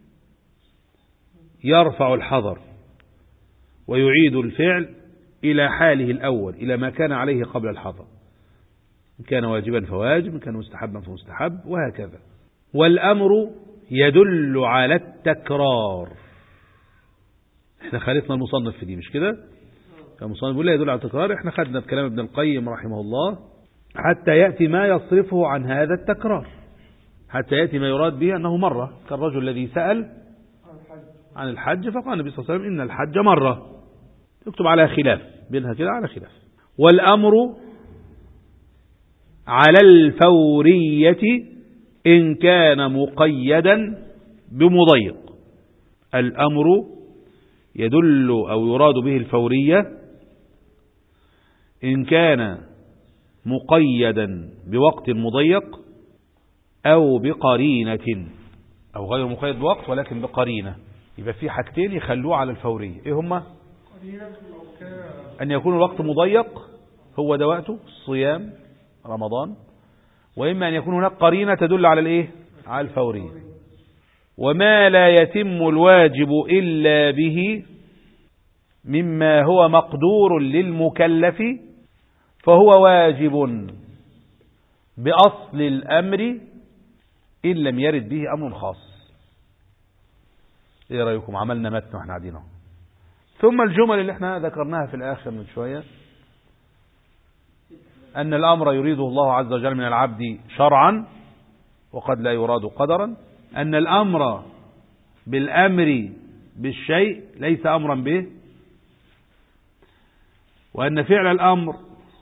يرفع الحظر ويعيد الفعل إلى حاله الأول، إلى ما كان عليه قبل الحظر، إن كان واجبا فواجب، إن كان مستحبا فمستحب، وهكذا. والأمر يدل على التكرار. احنا خالفنا المصنف في دي، مش كده؟ المصنف بيقول لا يدل على التكرار، احنا خدنا بكلام ابن القيم رحمه الله حتى يأتي ما يصرفه عن هذا التكرار، حتى يأتي ما يراد به أنه مرة، كالرجل الذي سأل عن الحج فقال النبي صلى الله عليه وسلم إن الحج مرة. يكتب على خلاف بينها كده، على خلاف. والأمر على الفورية إن كان مقيدا بمضيق. الأمر يدل أو يراد به الفورية إن كان مقيدا بوقت مضيق أو بقرينة، أو غير مقيد بوقت ولكن بقرينة. يبقى في حاجتين يخلوه على الفورية، إيه هما؟ أن يكون الوقت مضيق، هو ده وقته الصيام رمضان، وإما أن يكون هناك قرينة تدل على الإيه؟ على الفورية. وما لا يتم الواجب إلا به مما هو مقدور للمكلف فهو واجب بأصل الأمر إن لم يرد به أمر خاص. إيه رأيكم؟ عملنا متن وإحنا قاعدين. ثم الجمل اللي احنا ذكرناها في الآخر من شوية: أن الأمر يريده الله عز وجل من العبد شرعا وقد لا يراد قدرا. أن الأمر بالأمر بالشيء ليس أمرا به. وأن فعل الأمر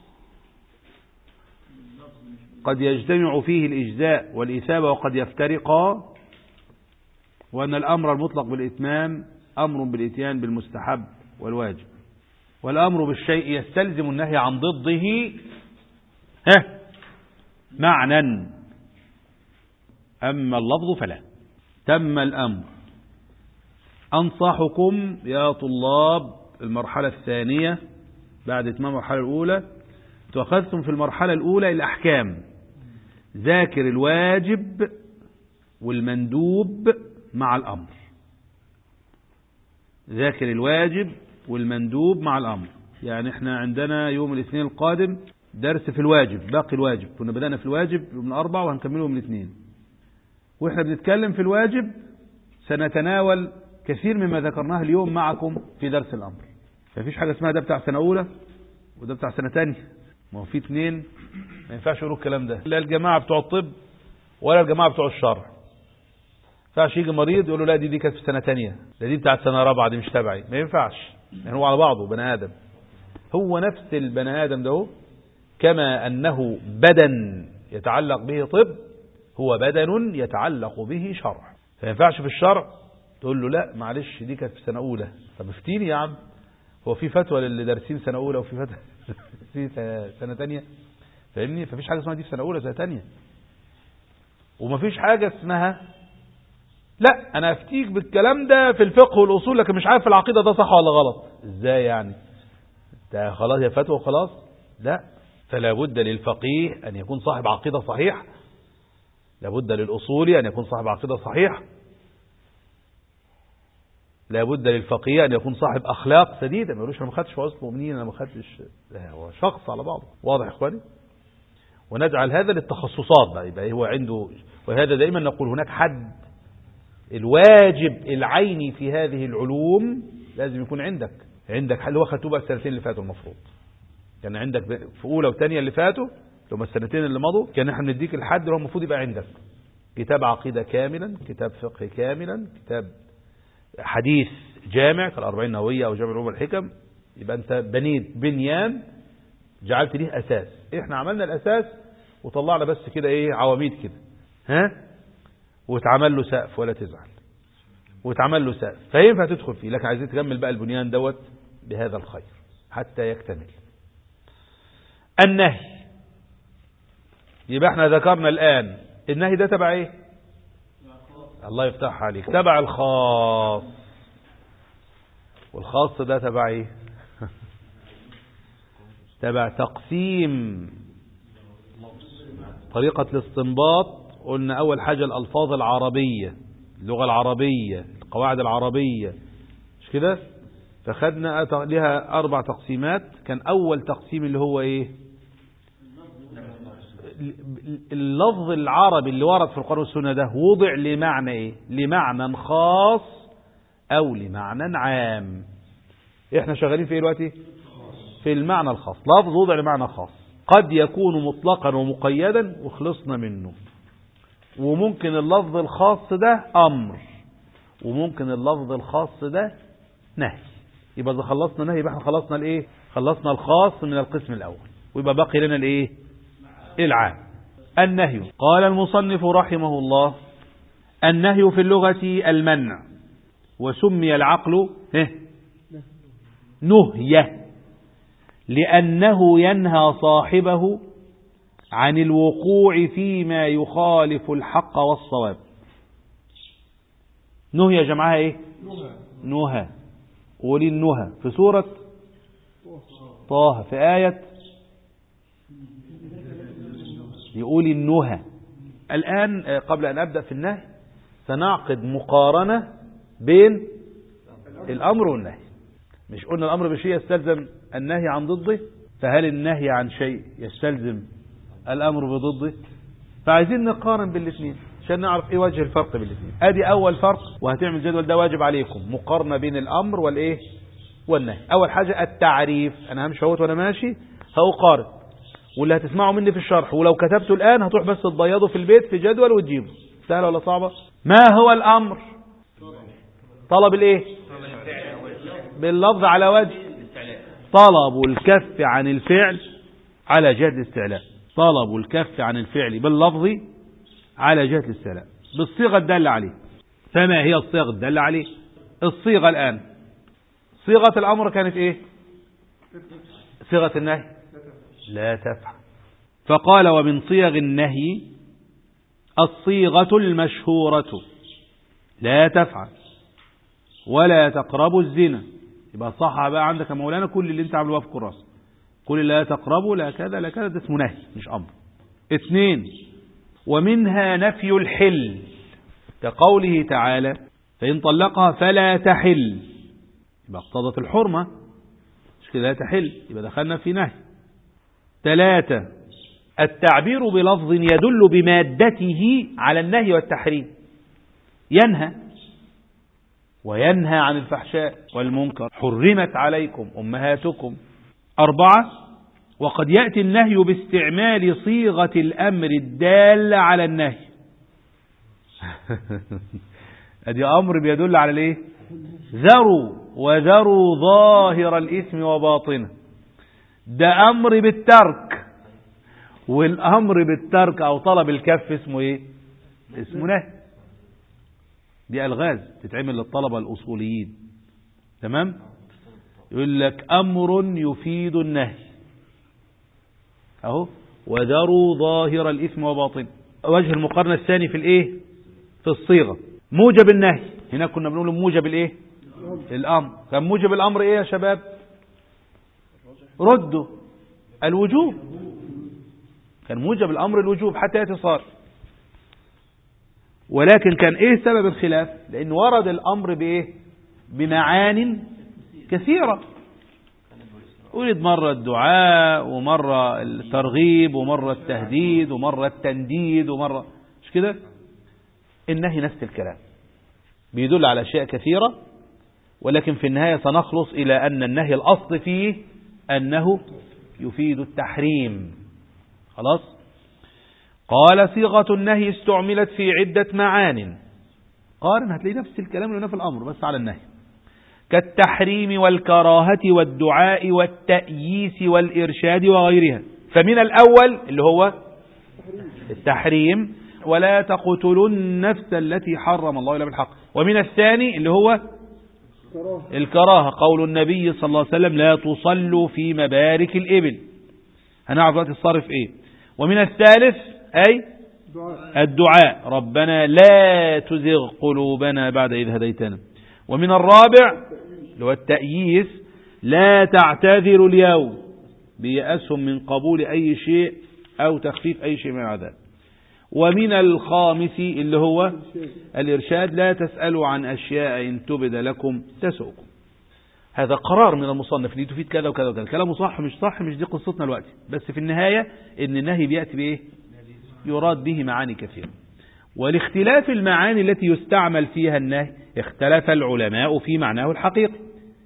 قد يجتمع فيه الإجزاء والإثابة وقد يفترقا. وأن الأمر المطلق بالإتمام أمر بالإتيان بالمستحب والواجب. والأمر بالشيء يستلزم النهي عن ضده معنى، أما اللفظ فلا. تم الأمر. أنصحكم يا طلاب المرحلة الثانية بعد إتمام المرحلة الأولى، تأخذتم في المرحلة الأولى الأحكام، ذاكر الواجب والمندوب مع الأمر، ذاكر الواجب والمندوب مع الأمر. يعني احنا عندنا يوم الاثنين القادم درس في الواجب، باقي الواجب، كنا بدأنا في الواجب يوم الأربعاء وهنكمله يوم الاثنين، واحنا بنتكلم في الواجب سنتناول كثير مما ذكرناه اليوم معكم في درس الأمر. مفيش حاجة اسمها ده بتاع سنة أولى وده بتاع سنة تانية، ما هو في اتنين ما ينفعش يقولوا الكلام ده، لا الجماعة بتوع الطب ولا الجماعة بتوع الشرع. ما ينفعش يجي مريض يقول له لا دي كانت في سنة تانية، لا دي بتاعت سنة رابعة، دي مش تبعي. ما ينفعش، يعني هو على بعضه بني آدم، هو نفس البني آدم ده، كما أنه بدن يتعلق به طب هو بدن يتعلق به شرع. فما ينفعش في الشرع تقول له لا معلش دي كانت في سنة أولى. طب افتيني يا عم، هو في فتوى للي دارسين سنة أولى وفي فتوى في سنة تانية؟ فاهمني؟ فمفيش حاجة اسمها دي في سنة أولى سنة تانية، ومفيش حاجة اسمها لا أنا أفتيك بالكلام ده في الفقه والأصول لكن مش عارف العقيدة ده صح ولا غلط. إزاي يعني؟ ده خلاص هي فتوى وخلاص؟ لا، فلا بد للفقيه أن يكون صاحب عقيدة صحيح، لابد للأصولي أن يكون صاحب عقيدة صحيح، لابد للفقيه أن يكون صاحب أخلاق سديدة. ما يقولوش أنا ما خدتش وعظة مؤمنين، أنا ما خدتش، هو شخص على بعضه. واضح يا إخواني؟ ونجعل هذا للتخصصات بقى، يبقى هو عنده، وهذا دائما نقول هناك حد الواجب العيني في هذه العلوم لازم يكون عندك حل. هو خدته بقى السنتين اللي فاتوا، المفروض كان عندك في أولى وثانية اللي فاتوا، لما السنتين اللي مضوا كان احنا بنديك الحد اللي هو المفروض يبقى عندك كتاب عقيدة كاملا، كتاب فقه كاملا، كتاب حديث جامع كالأربعين النووية أو جامع العلوم والحكم. يبقى أنت بنيت بنيان جعلت ليه أساس. إحنا عملنا الأساس وطلعنا بس كده إيه عواميد كده، واتعمل له سقف، ولا تزعل، واتعمل له سقف فينفع تدخل فيه، لكن عايزين تكمل بقى البنيان دوت بهذا الخير حتى يكتمل. النهي، يبقى احنا ذكرنا الآن النهي ده تبع ايه؟ الله يفتح عليك، تبع الخاص. والخاص ده تبع ايه؟ تبع تقسيم طريقة الاستنباط. قلنا اول حاجة الالفاظ العربية، اللغة العربية، القواعد العربية، مش كده؟ فخدنا لها 4 تقسيمات. كان اول تقسيم اللي هو ايه؟ اللفظ العربي اللي ورد في القرآن والسنة ده وضع لمعنى ايه؟ لمعنى خاص او لمعنى عام. احنا شغالين في ايه دلوقتي؟ في المعنى الخاص. لفظ وضع لمعنى خاص، قد يكون مطلقا ومقيدا وخلصنا منه، وممكن اللفظ الخاص ده امر، وممكن اللفظ الخاص ده نهي. يبقى اذا خلصنا نهي يبقى احنا خلصنا الايه؟ خلصنا الخاص من القسم الاول، ويبقى باقي لنا الايه؟ العام. النهي، قال المصنف رحمه الله: النهي في اللغة المنع، وسمي العقل نهية لأنه ينهى صاحبه عن الوقوع فيما يخالف الحق والصواب. نهي جمعها ايه؟ نهى. قولي النهى في سورة طه في آية يقول النهى. الآن قبل أن أبدأ في النهي سنعقد مقارنة بين الأمر والنهي. مش قلنا الأمر بشيء يستلزم النهي عن ضده؟ فهل النهي عن شيء يستلزم الأمر بضده؟ فعايزين نقارن بالاثنين عشان نعرف ايه وجه الفرق بين الاثنين. ادي اول فرق، وهتعمل الجدول ده واجب عليكم، مقارنة بين الأمر والايه والنهي. اول حاجة التعريف. انا همشي اهوت وانا ماشي هقارن، واللي هتسمعه مني في الشرح ولو كتبته الآن هتروح بس تبيضه في البيت في جدول وتجيبه. سهلة ولا صعبة؟ ما هو الأمر؟ طلب الايه؟ باللفظ على وجه طلب الكف عن الفعل على جهة الاستعلاء. طلب الكف عن الفعل باللفظ على جهة الاستعلاء بالصيغة الدالة عليه. فما هي الصيغة الدالة عليه؟ الصيغة الآن، صيغة الأمر كانت ايه؟ صيغة النهي لا تفعل. فقال ومن صيغ النهي الصيغة المشهورة لا تفعل ولا تقربوا الزنا. يبقى صح بقى عندك يا مولانا كل اللي انت عامله في الكراسة، كل لا تقربوا لا كذا لا كذا، ده اسمه نهي مش أمر. 2 ومنها نفي الحل كقوله تعالى فإن طلقها فلا تحل، يبقى اقتضت الحرمة مش كده لا تحل، يبقى دخلنا في نهي. 3 التعبير بلفظ يدل بمادته على النهي والتحريم، ينهى وينهى عن الفحشاء والمنكر، حرمت عليكم أمهاتكم. 4 وقد يأتي النهي باستعمال صيغة الأمر الدالة على النهي. ادي أمر بيدل على الايه؟ ذروا وذروا ظاهر الإثم وباطنه، ده أمر بالترك، والأمر بالترك أو طلب الكف اسمه ايه؟ اسمه نهي. دي ألغاز تتعمل للطلبة الأصوليين، تمام؟ يقول لك أمر يفيد النهي أهو، وذروا ظاهر الإثم وباطنه. وجه المقارنة الثاني في الايه؟ في الصيغة. موجب النهي هنا كنا بنقول موجب الايه؟ الأمر. كان موجب الأمر ايه يا شباب؟ ردوا الوجوب، كان موجب الأمر الوجوب حتى يتصار. ولكن كان ايه سبب الخلاف؟ لأن ورد الأمر بايه؟ بمعان كثيرة، ولد مرة الدعاء ومرة الترغيب ومرة التهديد ومرة التنديد ومرة مش كده. النهي نفس الكلام بيدل على أشياء كثيرة، ولكن في النهاية سنخلص إلى أن النهي الأصل فيه أنه يفيد التحريم. خلاص. قال صيغة النهي استعملت في عدة معان. قارن هتلاقي نفس الكلام اللي هنا في الأمر بس على النهي، كالتحريم والكراهة والدعاء والتأييس والإرشاد وغيرها. فمن الأول اللي هو التحريم ولا تقتلوا النفس التي حرم الله إلا بالحق، ومن الثاني اللي هو الكراهة قول النبي صلى الله عليه وسلم لا تصلوا في مبارك الإبل، هنعرف دلوقتي الصرف ايه. ومن الثالث أي الدعاء ربنا لا تزغ قلوبنا بعد إذ هديتنا. ومن الرابع اللي هو التأييس لا تعتذروا اليوم بيأسهم من قبول أي شيء أو تخفيف أي شيء من العذاب. ومن الخامس اللي هو الإرشاد لا تسألوا عن أشياء إن تبد لكم تسؤكم. هذا قرار من المصنف اللي تفيد كذا وكذا وكذا، كلامه صح مش صح مش دي قصتنا الوقت، بس في النهاية إن النهي بيأتي بإيه؟ يراد به معاني كثيرة. والاختلاف المعاني التي يستعمل فيها النهي اختلف العلماء في معناه الحقيقي.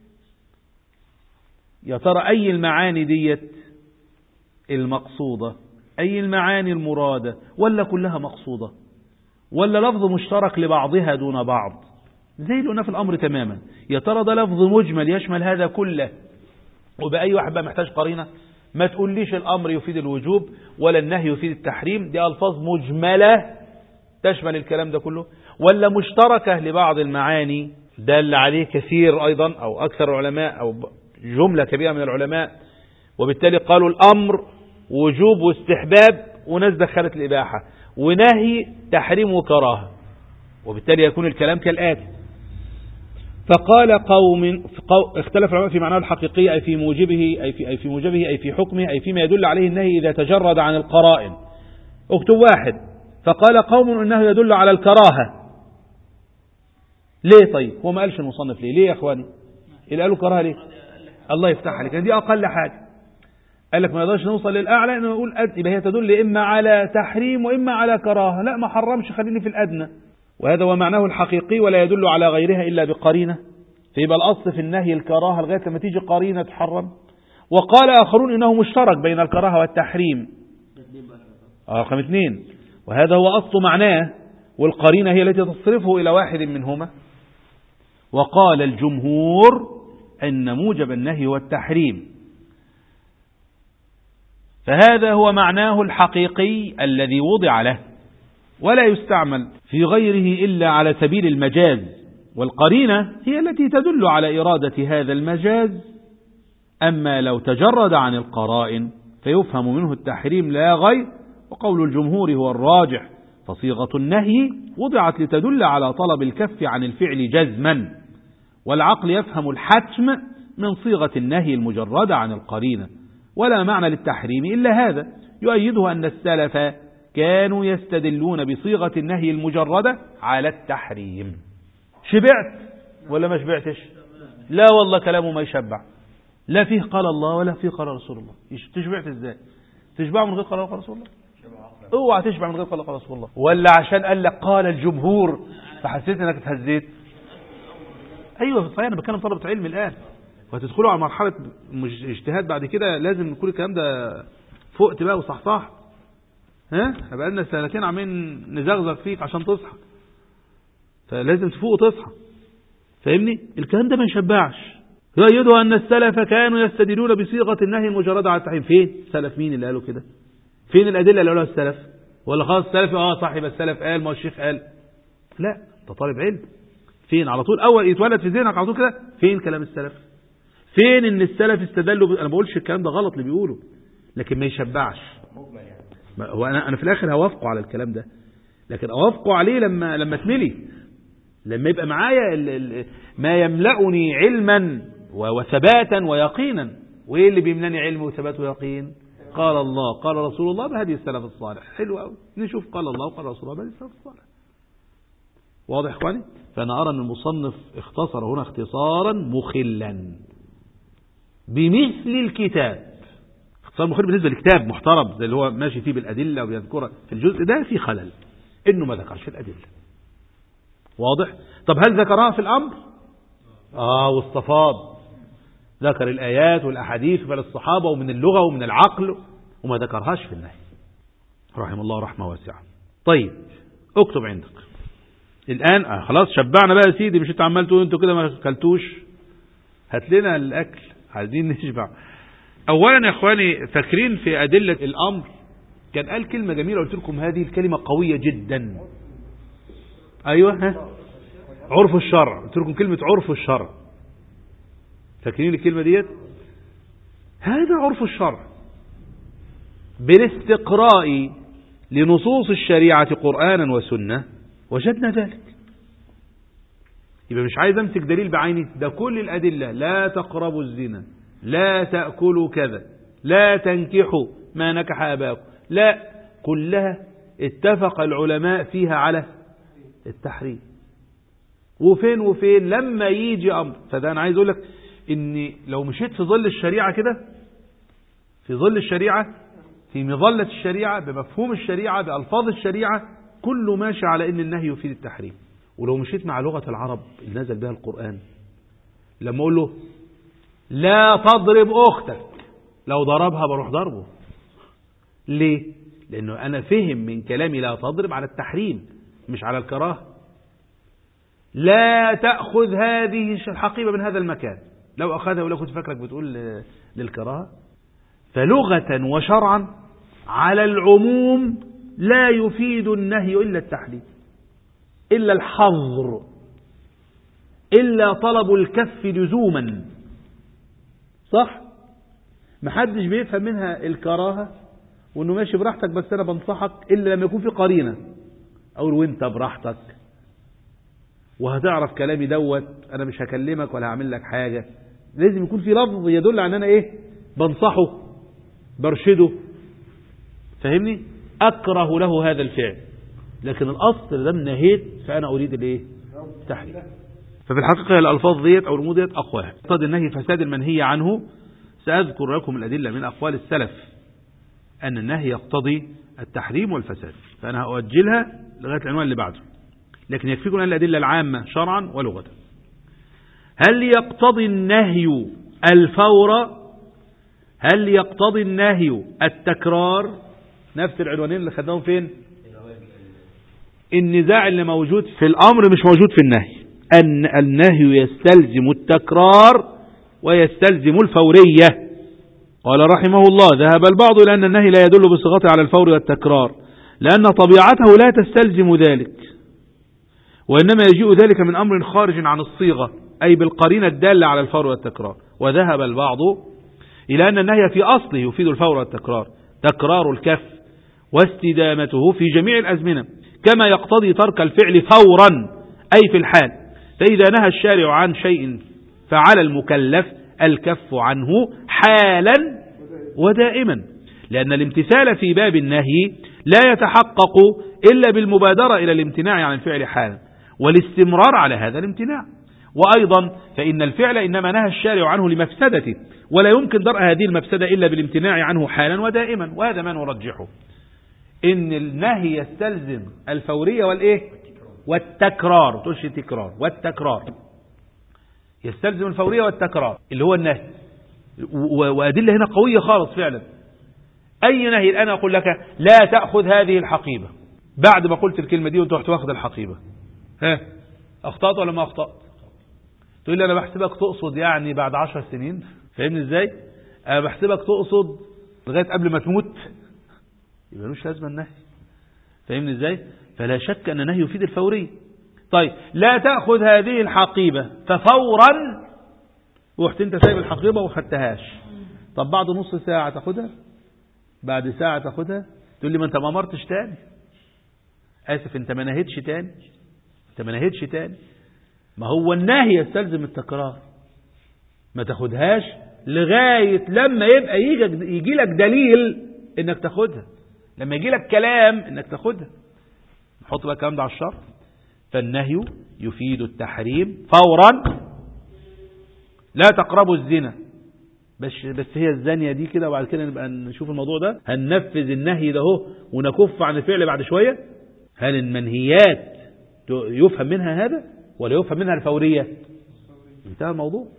يا ترى أي المعاني ديت المقصودة، أي المعاني المرادة، ولا كلها مقصودة، ولا لفظ مشترك لبعضها دون بعض زي اللي قلنا في الأمر تماما. يا ترى ده لفظ مجمل يشمل هذا كله وبأي واحد بقى محتاج قرينة؟ ما تقوليش الأمر يفيد الوجوب ولا النهي يفيد التحريم، دي ألفاظ مجملة تشمل الكلام ده كله، ولا مشتركة لبعض المعاني دل عليه كثير أيضا أو أكثر العلماء أو جملة كبيرة من العلماء، وبالتالي قالوا الأمر وجوب واستحباب وناس دخلت الإباحة، ونهي تحريم وكراهة، وبالتالي يكون الكلام كالآتي. فقال قوم اختلف العلماء في معناه الحقيقي أي في موجبه أي في حكمه أي فيما يدل عليه النهي إذا تجرد عن القرائن. اكتب واحد. فقال قوم إنه يدل على الكراهة. ليه طيب؟ هو ما قالش المصنف ليه يا أخواني؟ اللي قالوا كراهة ليه؟ الله يفتح عليك، دي أقل حاجة. قال لك ما يقدرش نوصل للأعلى إنه يقول يبقى هي تدل إما على تحريم وإما على كراهة. لا ما حرمش، خليني في الأدنى، وهذا هو معناه الحقيقي ولا يدل على غيرها إلا بقرينة. فيبقى الأصل في النهي الكراهة لغاية لما تيجي قرينة تحرم. وقال آخرون إنه مشترك بين الكراهة والتحريم. رقم 2، وهذا هو أصل معناه، والقرينة هي التي تصرفه إلى واحد منهما. وقال الجمهور أن موجب النهي هو التحريم، فهذا هو معناه الحقيقي الذي وضع له، ولا يستعمل في غيره إلا على سبيل المجاز، والقرينة هي التي تدل على إرادة هذا المجاز أما لو تجرد عن القرائن فيفهم منه التحريم لا غير، وقول الجمهور هو الراجح، فصيغة النهي وضعت لتدل على طلب الكف عن الفعل جزما، والعقل يفهم الحتم من صيغة النهي المجردة عن القرينة، ولا معنى للتحريم إلا هذا. يؤيده أن السلف كانوا يستدلون بصيغة النهي المجردة على التحريم. شبعت ولا ما شبعتش؟ لا والله كلامه ما يشبع، لا فيه قال الله ولا فيه قال رسول الله. تشبعت ازاي؟ تشبع من غير قال الله قال رسول الله؟ اوعى تشبع من غير قال الله قال رسول الله. ولا عشان قال لك قال الجمهور فحسيت انك اتهزيت؟ ايوه صحيح، انا بكلم طلبة علم الان، وهتدخلوا على مرحلة اجتهاد بعد كده، لازم كل الكلام ده فقت بقى وصحصح. احنا بقالنا سنتين عمالين نزغزغ فيك عشان تصحى، فلازم تفوق وتصحى. فاهمني؟ الكلام ده ما يشبعش. يؤيده أن السلف كانوا يستدلون بصيغة النهي المجردة على التحريم. فين السلف؟ مين اللي قالوا كده؟ فين الأدلة اللي قالوها السلف؟ ولا خلاص السلف صاحب السلف قال، ما الشيخ قال؟ لا، انت طالب علم. فين على طول اول يتولد في ذهنك على طول كده؟ فين كلام السلف؟ فين ان السلف استدلوا؟ انا بقولش الكلام ده غلط اللي بيقوله، لكن ما يشبعش. هو انا في الاخر هوافقه على الكلام ده، لكن اوافقه عليه لما تملي، لما يبقى معايا ما يملأني علما وثباتا ويقينا. وايه اللي بيملأني علم وثبات ويقين؟ قال الله قال رسول الله بهدي السلف الصالح. حلو قوي، نشوف قال الله وقال رسول الله بهدي السلف الصالح. واضح اخواني؟ فانا ارى ان المصنف اختصر هنا اختصارا مخلا بمثل الكتاب. اختصار مخل بالنسبه لكتاب محترم زي اللي هو ماشي فيه بالادله وبيذكرها في الجزء ده، في خلل انه ما ذكرش الادله. واضح؟ طب هل ذكرها في الامر؟ واستفاض، ذكر الايات والاحاديث من الصحابه ومن اللغه ومن العقل، وما ذكرهاش في النهي رحمه الله رحمه واسعه. طيب اكتب عندك الان. خلاص شبعنا بقى يا سيدي، مش انت عمال تقول انتوا كده ما اكلتوش؟ هات لنا الاكل، عايزين نشبع. اولا يا اخواني، فاكرين في ادله الامر كان قال كلمه جميله، قلت لكم هذه الكلمه قويه جدا. ايوه، عرف الشرع. قلت لكم كلمه عرف الشرع، فاكرين الكلمه ديت؟ هذا عرف الشرع بالاستقراء لنصوص الشريعه قرانا وسنه وجدنا ذلك. يبقى مش عايز امسك دليل بعينه، ده كل الادله: لا تقربوا الزنا، لا تاكلوا كذا، لا تنكحوا ما نكح اباكم، لا، كلها اتفق العلماء فيها على التحريم. وفين وفين لما يجي امر. فده انا عايز اقول لك ان لو مشيت في ظل الشريعه كده، في ظل الشريعه، في مظله الشريعه، بمفهوم الشريعه، بالفاظ الشريعه، كله ماشي على ان النهي يفيد التحريم. ولو مشيت مع لغه العرب اللي نزل بها القران، لما اقول له لا تضرب اختك، لو ضربها بروح ضربه. ليه؟ لانه انا فهم من كلامي لا تضرب على التحريم مش على الكراهه. لا تأخذ هذه الحقيبة من هذا المكان، لو أخذها ولا كنت فاكرك بتقول للكراهة. فلغة وشرعا على العموم لا يفيد النهي إلا التحريم، إلا الحظر، إلا طلب الكف لزوما. صح؟ محدش بيفهم منها الكراهة وإنه ماشي براحتك بس أنا بنصحك، إلا لما يكون في قرينة، أو وإنت براحتك وهتعرف كلامي دوت، انا مش هكلمك ولا هعمل لك حاجة. لازم يكون في لفظ يدل على ان انا ايه، بنصحه، برشده. فهمني؟ اكره له هذا الفعل، لكن الاصل لما نهيت فانا اريد الايه، التحريم. ففي الحقيقة الالفاظ ديت او الرموز ديت اقواها. اقتضي النهي فساد المنهي عنه. ساذكر لكم الادلة من اقوال السلف ان النهي يقتضي التحريم والفساد، فانا هاجلها لغاية العنوان اللي بعده، لكن يكفيكم الأدلة العامة شرعا ولغة. هل يقتضي النهي الفور؟ هل يقتضي النهي التكرار؟ نفس العنوانين اللي خدناهم فين؟ النزاع اللي موجود في الأمر مش موجود في النهي. أن النهي يستلزم التكرار ويستلزم الفورية. قال رحمه الله: ذهب البعض إلى أن النهي لا يدل بصيغته على الفور والتكرار، لأن طبيعته لا تستلزم ذلك، وإنما يجيء ذلك من أمر خارج عن الصيغة، أي بالقرينة الدالة على الفور والتكرار. وذهب البعض إلى أن النهي في أصله يفيد الفور والتكرار، تكرار الكف واستدامته في جميع الأزمنة، كما يقتضي ترك الفعل فورا أي في الحال. فإذا نهى الشارع عن شيء فعلى المكلف الكف عنه حالا ودائما، لأن الامتثال في باب النهي لا يتحقق إلا بالمبادرة إلى الامتناع عن الفعل حالا والاستمرار على هذا الامتناع. وأيضا فإن الفعل إنما نهى الشارع عنه لمفسدته، ولا يمكن درء هذه المفسدة إلا بالامتناع عنه حالا ودائما. وهذا ما نرجحه، إن النهي يستلزم الفورية والإيه والتكرار، تقولش تكرار، والتكرار يستلزم الفورية والتكرار اللي هو النهي. وأدلة هنا قوية خالص فعلا. أي نهي الآن أقول لك لا تأخذ هذه الحقيبة، بعد ما قلت الكلمة دي وانت رحت واخد الحقيبة، ها أخطأت ولا ما أخطأت؟ تقول لي أنا بحسبك تقصد يعني بعد 10 سنين، فاهمني إزاي؟ أنا بحسبك تقصد لغاية قبل ما تموت، يبقى مش لازم النهي، فاهمني إزاي؟ فلا شك أن النهي يفيد الفورية. طيب لا تأخذ هذه الحقيبة، ففورا رحت انت سايب الحقيبة وخدتهاش، طب بعد نص ساعة تاخدها، بعد ساعة تاخدها، تقول لي ما انت ما امرتش تاني. اسف، انت ما نهيتش تاني، انت ما نهيتش تاني. ما هو النهي يستلزم التكرار، ما تاخدهاش لغاية لما يبقى يجي لك دليل انك تاخدها، لما يجي لك كلام انك تاخدها. نحط بقى الكلام ده على الشرط. فالنهي يفيد التحريم فورا. لا تقربوا الزنا، بس هي الزانية دي كده، وبعد كده نبقى نشوف الموضوع ده، هننفذ النهي ده هو ونكف عن الفعل بعد شوية. هل المنهيات يفهم منها هذا ولا يفهم منها الفورية؟ انتهى الموضوع.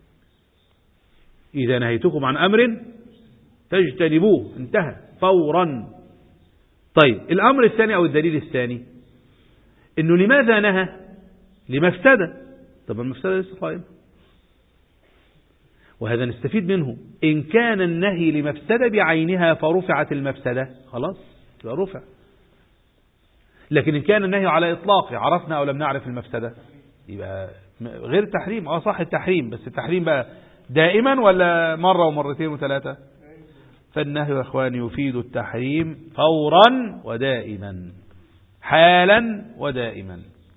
إذا نهيتكم عن أمر فاجتنبوه، انتهى فورا. طيب الأمر الثاني أو الدليل الثاني، إنه لماذا نهى؟ لمفسدة. طب المفسدة لسه قائمة، وهذا نستفيد منه. إن كان النهي لمفسدة بعينها فرفعت المفسدة، خلاص يبقى رفع. لكن إن كان النهي على إطلاقه، عرفنا أو لم نعرف المفسدة، يبقى غير تحريم. صح التحريم، بس التحريم بقى دائما ولا مرة ومرتين وثلاثة؟ فالنهي يا إخواني يفيد التحريم فورا ودائما، حالا ودائما.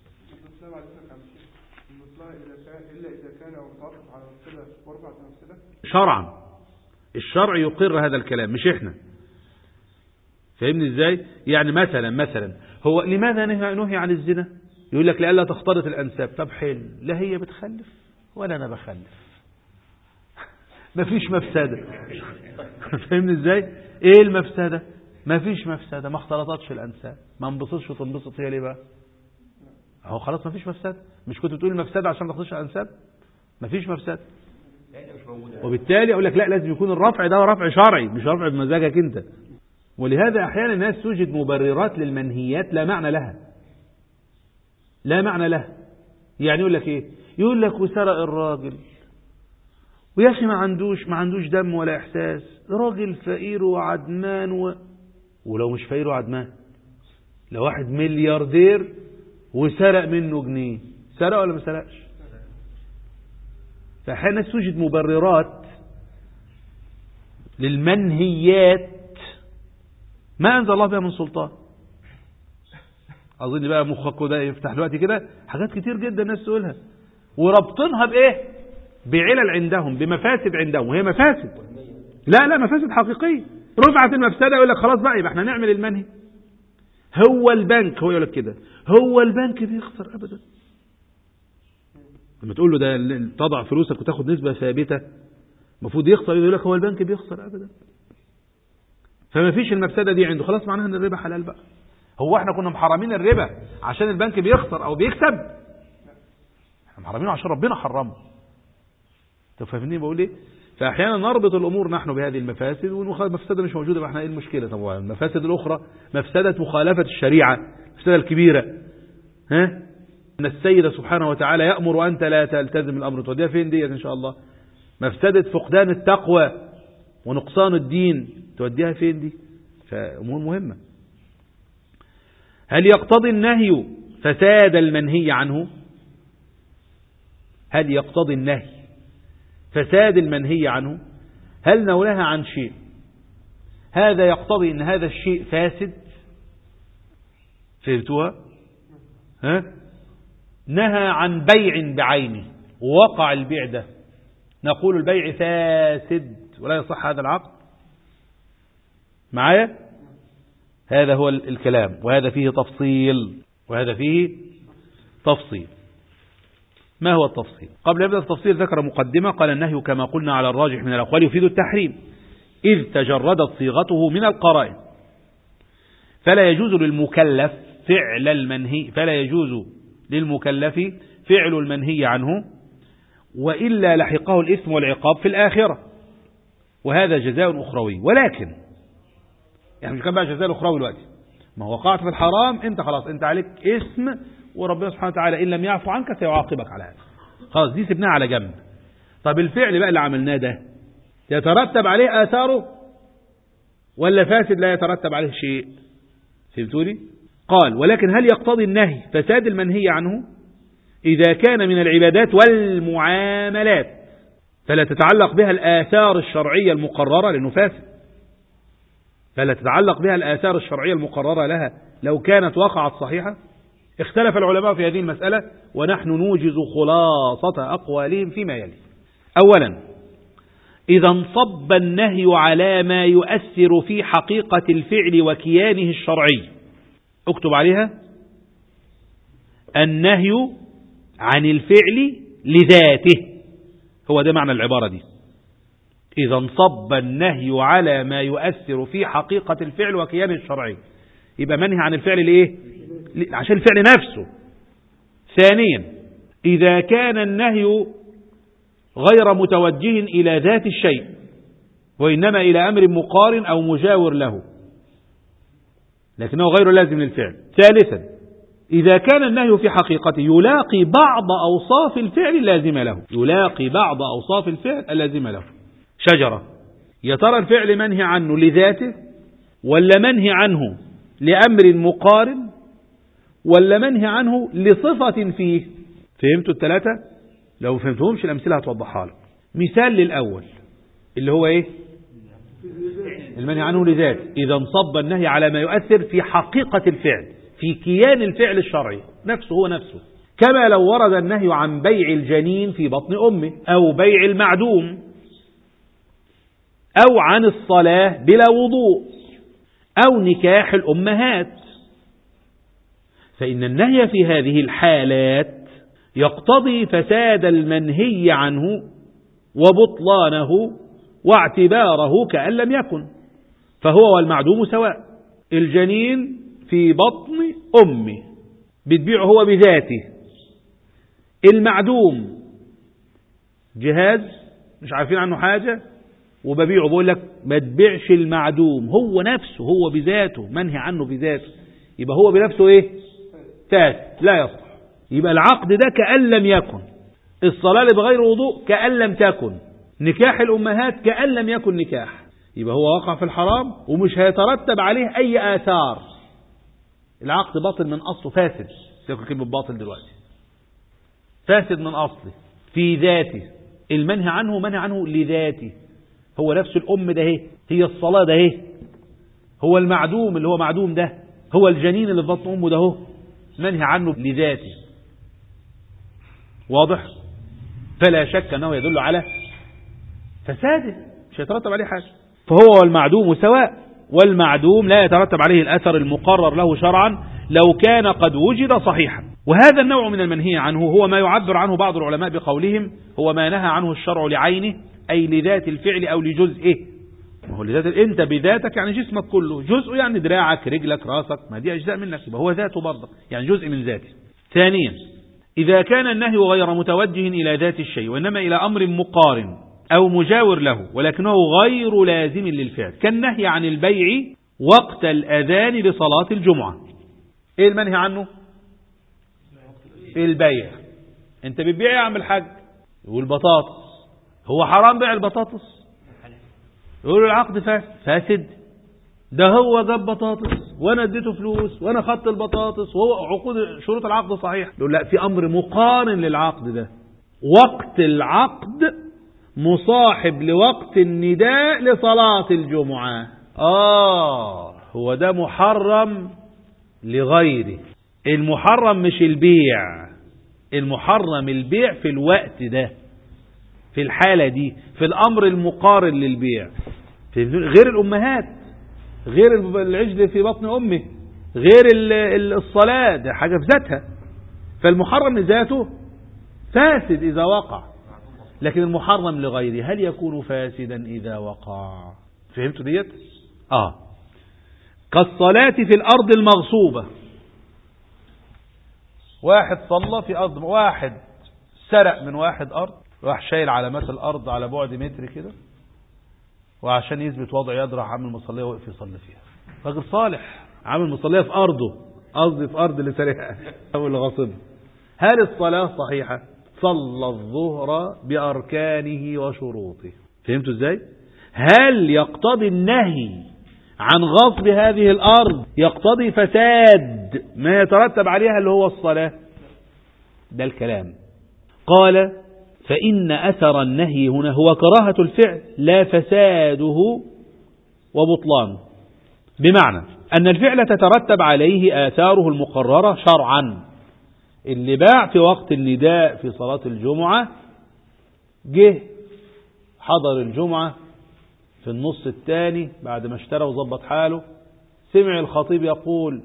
شرعا الشرع يقر هذا الكلام، مش احنا، فاهمني ازاي؟ يعني مثلا هو لماذا نهي عن الزنا؟ يقول لك لألا تختلط الأنساب. طب حلو، لا هي بتخلف ولا أنا بخلف، مفيش مفسدة. فاهمني ازاي؟ ايه المفسدة؟ مفيش مفسدة، ما اختلطتش الأنساب، ما انبسطش وتنبسط هي ليه بقى؟ اهو خلاص مفيش مفسدة. مش كنت بتقول المفسدة عشان ما تخش الأنساب؟ مفيش مفسدة. وبالتالي أقول لك لا، لازم يكون الرفع ده رفع شرعي، مش رفع بمزاجك انت. ولهذا أحيانا الناس توجد مبررات للمنهيات لا معنى لها، لا معنى لها. يعني يقول لك ايه؟ يقول لك وسرق الراجل، ويا اخي ما عندوش دم ولا احساس، راجل فقير وعدمان ولو مش فقير وعدمان، لو واحد ملياردير وسرق منه جنيه، سرق ولا ما سرقش؟ فأحيانا توجد مبررات للمنهيات ما أنزل الله بها من سلطان. أظن بقى مخك ده يفتح دلوقتي كده حاجات كتير جدا الناس تقولها، وربطنها بإيه؟ بعلل عندهم، بمفاسد عندهم، وهي مفاسد. لا مفاسد حقيقية. رفعت المفسدة يقول لك خلاص بقى يبقى احنا نعمل المنهي. هو البنك، هو يقول لك كده، هو البنك بيخسر أبدا. لما تقول له ده تضع فلوسك وتاخد نسبة ثابتة المفروض يخسر، يقول لك هو البنك بيخسر أبدا. فما فيش المفسدة دي عنده، خلاص معناها ان الربا حلال بقى. هو احنا كنا محرمين الربا عشان البنك بيخسر او بيكسب؟ احنا محرمينه عشان ربنا حرمه. انتوا فاهمين بقول ايه؟ فاحيانا نربط الامور نحن بهذه المفاسد، والمفسده مش موجوده، يبقى احنا ايه المشكله؟ طبعا المفاسد الاخرى مفسده مخالفه الشريعه، المفسده الكبيره، ها، ان السيد سبحانه وتعالى يأمر وانت لا تلتزم الامر، توديها فين ديت ان شاء الله؟ مفسده فقدان التقوى ونقصان الدين، توديها فين دي؟ فامور مهمه. هل يقتضي النهي فساد المنهي عنه؟ هل يقتضي النهي فساد المنهي عنه؟ هل نهى عن شيء هذا يقتضي ان هذا الشيء فاسد؟ فهمتوها؟ نهى عن بيع بعينه ووقع البيع ده، نقول البيع فاسد ولا يصح هذا العقد. معايا؟ هذا هو الكلام، وهذا فيه تفصيل. ما هو التفصيل؟ قبل أن يبدأ التفصيل ذكر مقدمة، قال النهي كما قلنا على الراجح من الأقوال يفيد التحريم إذ تجردت صيغته من القرائن، فلا يجوز للمكلف فعل المنهي عنه، وإلا لحقه الإثم والعقاب في الآخرة، وهذا جزاء أخروي. ولكن يعني مش كان بقى جزاء أخروي دلوقتي، ما هو وقعت في الحرام انت خلاص انت عليك اسم، وربنا سبحانه وتعالى إن لم يعفو عنك سيعاقبك على هذا، خلاص دي سيبناها على جنب. طب الفعل بقى اللي عملناه ده يترتب عليه آثاره ولا فاسد لا يترتب عليه شيء؟ فهمتوني؟ قال ولكن هل يقتضي النهي فساد المنهي عنه إذا كان من العبادات والمعاملات فلا تتعلق بها الآثار الشرعية المقررة، لأنه فاسد، فلا تتعلق بها الآثار الشرعية المقررة لها لو كانت وقعت صحيحة؟ اختلف العلماء في هذه المسألة، ونحن نوجز خلاصة أقوالهم فيما يلي. أولا، إذا انصب النهي على ما يؤثر في حقيقة الفعل وكيانه الشرعي، اكتب عليها النهي عن الفعل لذاته، هو ده معنى العبارة دي. إذا انصب النهي على ما يؤثر في حقيقة الفعل وكيانه الشرعي، يبقى منهي عن الفعل لإيه؟ عشان الفعل نفسه. ثانيا، إذا كان النهي غير متوجه إلى ذات الشيء وإنما إلى أمر مقارن أو مجاور له لكنه غير لازم للفعل. ثالثا، إذا كان النهي في حقيقته يلاقي بعض أوصاف الفعل اللازمة له، شجرة، يا ترى الفعل منهي عنه لذاته ولا منهي عنه لأمر مقارن ولا منهي عنه لصفة فيه؟ فهمتوا الثلاثة؟ لو فهمتهمش الأمثلة هتوضحها لك. مثال للأول اللي هو إيه؟ المنهي عنه لذاته، إذا انصب النهي على ما يؤثر في حقيقة الفعل، في كيان الفعل الشرعي نفسه، هو نفسه، كما لو ورد النهي عن بيع الجنين في بطن أمه، أو بيع المعدوم، أو عن الصلاة بلا وضوء، أو نكاح الأمهات، فإن النهي في هذه الحالات يقتضي فساد المنهي عنه وبطلانه واعتباره كأن لم يكن، فهو والمعدوم سواء. الجنين في بطن أمه بتبيعه هو بذاته، المعدوم جهاز مش عارفين عنه حاجة وببيعه، بقول لك ما تبيعش المعدوم، هو نفسه، هو بذاته منهي عنه بذاته، يبقى هو بنفسه ايه؟ فاسد لا يصح. يبقى العقد ده كأن لم يكن، الصلاة بغير وضوء كأن لم تكن، نكاح الأمهات كأن لم يكن نكاح، يبقى هو وقع في الحرام ومش هيترتب عليه أي آثار. العقد باطل من أصله، فاسد، سيكون كلمة باطل دلوقتي، فاسد من أصله في ذاته، المنهي عنه منهي عنه لذاته، هو نفس الأم ده هي الصلاة ده هو المعدوم اللي هو معدوم ده، هو الجنين اللي في بطن أمه ده منهي عنه لذاته. واضح؟ فلا شك أنه يدل على فساده، مش يترتب عليه حاجة. فهو والمعدوم سواء، والمعدوم لا يترتب عليه الأثر المقرر له شرعا لو كان قد وجد صحيحا. وهذا النوع من المنهي عنه هو ما يعبر عنه بعض العلماء بقولهم هو ما نهى عنه الشرع لعينه، أي لذات الفعل أو لجزئه. ما هو لذات أنت بذاتك يعني جسمك كله، جزء يعني دراعك، رجلك، راسك، ما دي أجزاء منك، يبقى هو ذاته برضه يعني جزء من ذاته. ثانيا، إذا كان النهي غير متوجه إلى ذات الشيء وإنما إلى أمر مقارن أو مجاور له ولكنه غير لازم للفعل، كالنهي عن البيع وقت الأذان لصلاة الجمعة. إيه المنهي عنه؟ البيع. أنت بتبيع يا عم الحاج؟ يقول بطاطس، هو حرام بيع البطاطس؟ يقول العقد فاسد، ده هو جاب بطاطس وانا اديته فلوس وانا خدت البطاطس وهو عقود شروط العقد صحيح. يقول لا، في امر مقارن للعقد ده، وقت العقد مصاحب لوقت النداء لصلاة الجمعة. هو ده محرم لغيره. المحرم مش البيع، المحرم البيع في الوقت ده، في الحالة دي، في الأمر المقارن للبيع. غير الأمهات، غير العجل في بطن أمه، غير الصلاة، ده حاجة في ذاتها. فالمحرم لذاته فاسد إذا وقع، لكن المحرم لغيره هل يكون فاسدا إذا وقع؟ فهمتوا ديت؟ كالصلاة في الأرض المغصوبة. واحد صلى في أرض، واحد سرق من واحد أرض، راح شايل علامات الأرض على بعد متر كده، وعشان يثبت وضع يد راح عامل مصلية وقف يصلي فيها. راجل صالح عامل مصلية في أرضه، قصدي في أرض اللي سرقها أو اللي غاصبها. هل الصلاة صحيحة؟ صلى الظهر بأركانه وشروطه. فهمتوا ازاي؟ هل يقتضي النهي عن غصب هذه الأرض يقتضي فساد ما يترتب عليها اللي هو الصلاة؟ ده الكلام. قال فإن أثر النهي هنا هو كراهة الفعل لا فساده وبطلانه، بمعنى أن الفعل تترتب عليه آثاره المقررة شرعا. اللي باع في وقت النداء في صلاة الجمعة جه حضر الجمعة في النص الثاني بعد ما اشترى وظبط حاله، سمع الخطيب يقول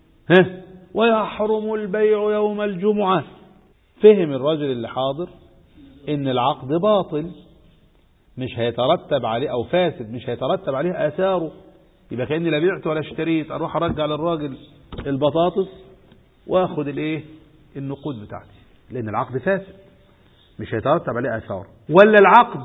ويحرم البيع يوم الجمعة. فهم الرجل اللي حاضر ان العقد باطل، مش هيترتب عليه او فاسد، مش هيترتب عليه آثاره. يبقى كأني لا بعت ولا اشتريت، اروح ارجع للراجل البطاطس واخد النقود بتاعتي، لان العقد فاسد مش هيترتب عليه آثار. ولا العقد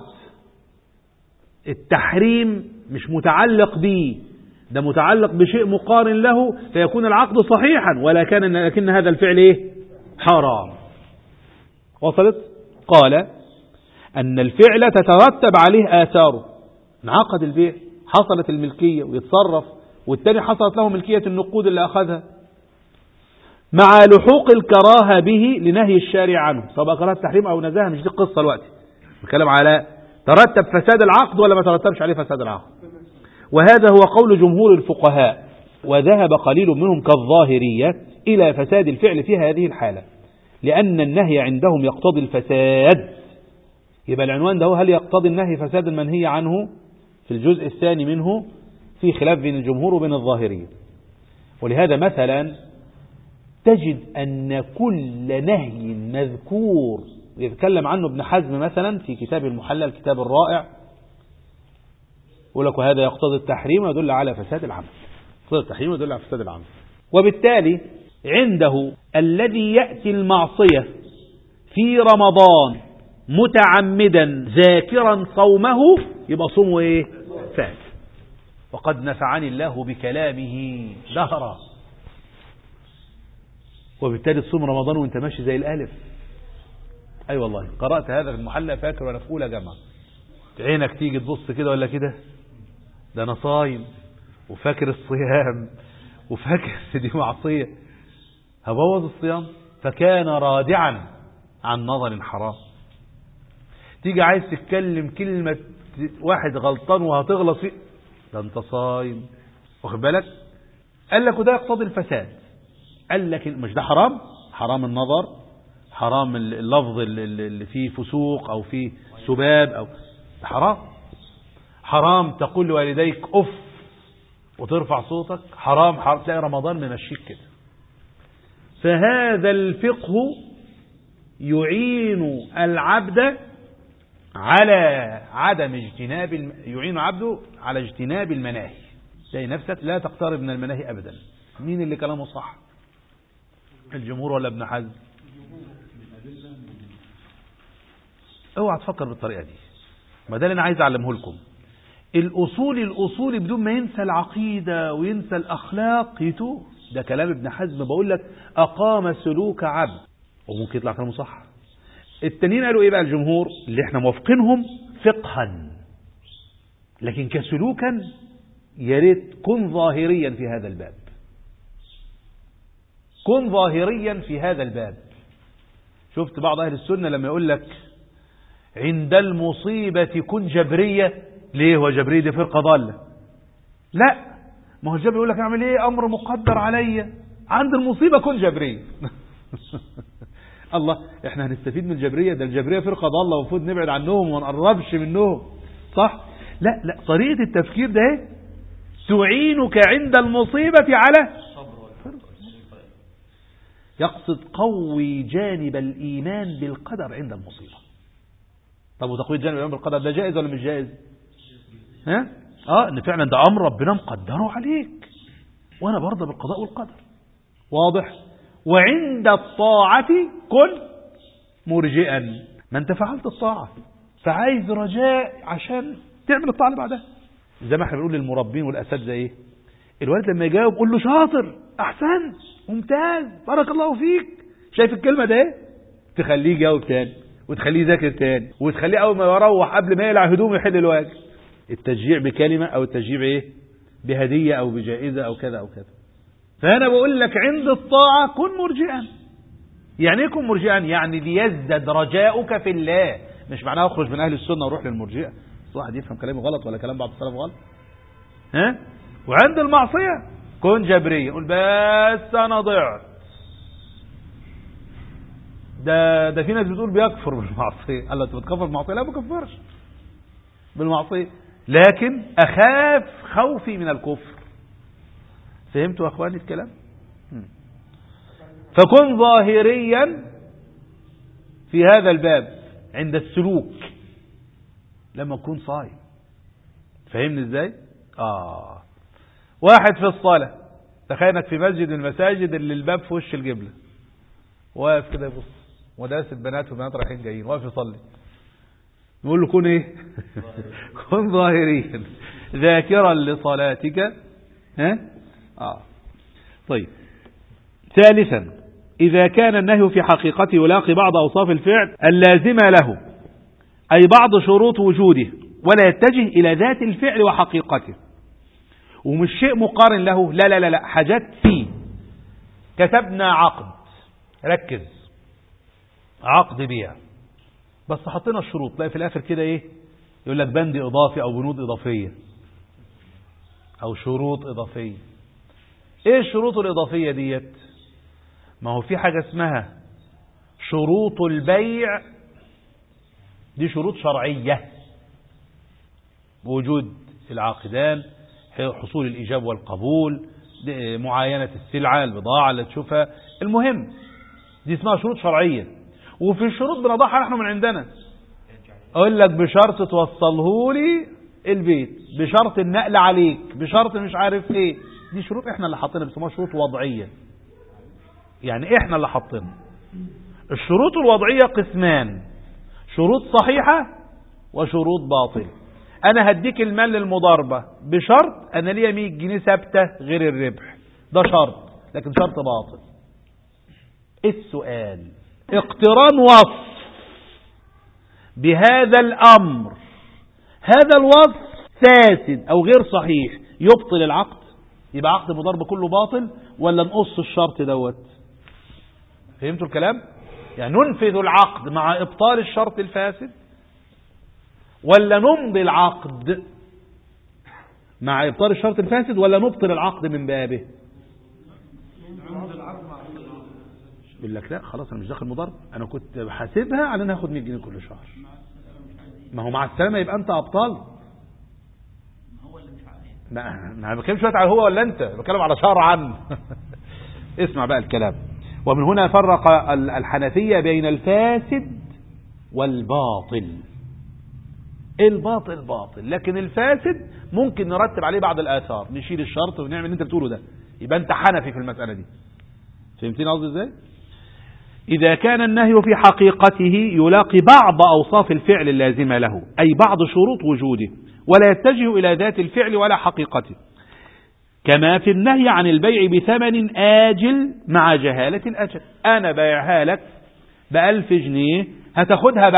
التحريم مش متعلق به، ده متعلق بشيء مقارن له، فيكون العقد صحيحا ولكن هذا الفعل حرام. وصلت؟ قال أن الفعل تترتب عليه آثاره. انعقد البيع، حصلت الملكية ويتصرف، والتاني حصلت له ملكية النقود اللي أخذها، مع لحوق الكراهة به لنهي الشارع عنه، سواء كراهة التحريم أو نزاهة. مش دي القصة الوقت، بتكلم على ترتب فساد العقد ولا ما ترتبش عليه فساد العقد. وهذا هو قول جمهور الفقهاء، وذهب قليل منهم كالظاهرية إلى فساد الفعل في هذه الحالة، لأن النهي عندهم يقتضي الفساد. يبقى العنوان ده هل يقتضي النهي فساد المنهي عنه؟ في الجزء الثاني منه في خلاف بين الجمهور وبين الظاهرية. ولهذا مثلا تجد أن كل نهي مذكور يتكلم عنه ابن حزم مثلا في كتاب المحلى، الكتاب الرائع، يقول لك وهذا يقتضي التحريم ويدل على فساد العمل. يقتضي التحريم ويدل على فساد العمل. وبالتالي عنده الذي يأتي المعصية في رمضان متعمدا ذاكرا صومه يبقى صومه فاسد. وقد نفعني الله بكلامه دهرا. وبالتالي تصوم رمضان وانت ماشي زي الالف. اي والله قرأت هذا في المحلى، فاكر وانا في اولى جامعة، عينك تيجي تبص كده ولا كده، ده انا صايم وفاكر الصيام وفاكر دي معصية، هبوظ الصيام. فكان رادعا عن نظر حرام. تيجي عايز تتكلم كلمة واحد غلطان وهتغلط فيه، ده انت صايم، واخد بالك؟ قال لك وده يقتضي الفساد. قال لك مش ده حرام؟ حرام النظر، حرام اللفظ اللي فيه فسوق او فيه سباب، او حرام. حرام تقول لوالديك اف وترفع صوتك، حرام تلاقي رمضان ممشيك كده. فهذا الفقه يعين العبد على عدم اجتناب، يعين عبده على اجتناب المناهي. تلاقي نفسك لا تقترب من المناهي ابدا. مين اللي كلامه صح؟ الجمهور ولا ابن حزم؟ اوعى تفكر بالطريقه دي. ما ده اللي انا عايز اعلمه لكم. الاصول بدون ما ينسى العقيده وينسى الاخلاق يتوه. ده كلام ابن حزم، بقول لك اقام سلوك عبد، وممكن يطلع كلامه صح. التانيين قالوا ايه بقى الجمهور اللي احنا موافقينهم؟ فقها، لكن كسلوكا يا ريت كن ظاهريا في هذا الباب. كن ظاهريا في هذا الباب. شفت بعض اهل السنه لما يقول لك عند المصيبة كن جبرية. ليه؟ هو جبرية دي فرقة ضالة؟ لا، ما هو الجبري يقول لك اعمل ايه، امر مقدر عليا، عند المصيبة كن جبرية. الله، احنا هنستفيد من الجبرية؟ ده الجبرية فرقة ضالة ومفروض نبعد عنهم وما نقربش منهم، صح؟ لا لا، طريقة التفكير ده ايه؟ تعينك عند المصيبة على يقصد قوي جانب الإيمان بالقدر عند المصيبة. طب وتقوي جانب الإيمان بالقدر ده جائز ولا مش جائز؟ ها؟ ان فعلا ده امر ربنا مقدره عليك، وانا برضه بالقضاء والقدر، واضح؟ وعند الطاعة كن مرجئا. ما انت فعلت الطاعة فعايز رجاء عشان تعمل الطاعة اللي بعدها. زي ما احنا بنقول للمربين والاساتذه ايه، الولد لما يجاوب قول له شاطر، احسنت، ممتاز، بارك الله فيك. شايف الكلمة ده ايه؟ تخليه يجاوب تاني، وتخليه يذاكر تاني، وتخليه اول ما يروح قبل ما يقلع هدومه يحل الواجب. التشجيع بكلمة او التشجيع ايه؟ بهدية او بجائزة او كذا او كذا. فانا بقول لك عند الطاعة كن مرجئا. يعني ايه كن مرجئا؟ يعني ليزدد رجاؤك في الله، مش معناه اخرج من اهل السنة وروح للمرجئة. واحد يفهم كلامي غلط ولا كلام بعض السلف غلط. ها؟ وعند المعصية كن جبرية، قول بس انا ضعت. ده في ناس بتقول بيكفر بالمعصية. قال له انت بتكفر بالمعصية؟ لا، ما بكفرش بالمعصية، لكن اخاف خوفي من الكفر. فهمتوا يا اخواني الكلام؟ فكن ظاهريا في هذا الباب عند السلوك لما تكون صايم. فهمني ازاي؟ واحد في الصلاة، تخيلك في مسجد من المساجد اللي الباب في وش القبلة، واقف كده يبص، وداس البنات والبنات رايحين جايين، واقف يصلي. نقول له كن ايه؟ كن ظاهريا ذاكرا لصلاتك. ها؟ طيب. ثالثا، إذا كان النهي في حقيقته يلاقي بعض أوصاف الفعل اللازمة له، أي بعض شروط وجوده، ولا يتجه إلى ذات الفعل وحقيقته، ومش شيء مقارن له، لا لا لا، حاجات فيه. كتبنا عقد، ركز، عقد بيع، بس حطينا الشروط، تلاقي في الآخر كده ايه؟ يقول لك بند إضافي أو بنود إضافية أو شروط إضافية. ايه الشروط الإضافية ديت؟ ما هو في حاجة اسمها شروط البيع، دي شروط شرعية، وجود العاقدان، حصول الإيجاب والقبول، معاينة السلعة، البضاعة اللي تشوفها، المهم دي اسمها شروط شرعية. وفي شروط بنضعها نحن من عندنا، اقول لك بشرط توصله لي البيت، بشرط النقل عليك، بشرط مش عارف ايه. دي شروط احنا اللي حاطينها، بيسموها شروط وضعية، يعني احنا اللي حاطينها. الشروط الوضعية قسمان، شروط صحيحة وشروط باطلة. انا هديك المال للمضاربة بشرط انا ليا 100 جنيه ثابتة غير الربح، ده شرط، لكن شرط باطل. السؤال، اقتران وصف بهذا الامر، هذا الوصف فاسد او غير صحيح، يبطل العقد؟ يبقى عقد المضاربة كله باطل، ولا نقص الشرط دوت؟ فهمتوا الكلام؟ يعني ننفذ العقد مع ابطال الشرط الفاسد، ولا نمضي العقد مع ابطال الشرط الفاسد، ولا نبطل العقد من بابه؟ يقول لك لا خلاص انا مش داخل مضاربة، انا كنت بحاسبها على ان هاخد 100 جنيه كل شهر. ما هو مع السلامة يبقى انت ابطال. ما بتكلمش دلوقتي على هو ولا انت، بتكلم على شرعا. اسمع بقى الكلام. ومن هنا فرق الحنفية بين الفاسد والباطل. الباطل باطل، لكن الفاسد ممكن نرتب عليه بعض الآثار، نشيل الشرط ونعمل اللي انت بتقوله ده، يبقى انت حنفي في المسألة دي. فهمتين قصدي ازاي؟ إذا كان النهي في حقيقته يلاقي بعض أوصاف الفعل اللازمة له، أي بعض شروط وجوده، ولا يتجه إلى ذات الفعل ولا حقيقته، كما في النهي عن البيع بثمن آجل مع جهالة الأجل. أنا بايعها لك ب1000 جنيه، هتاخدها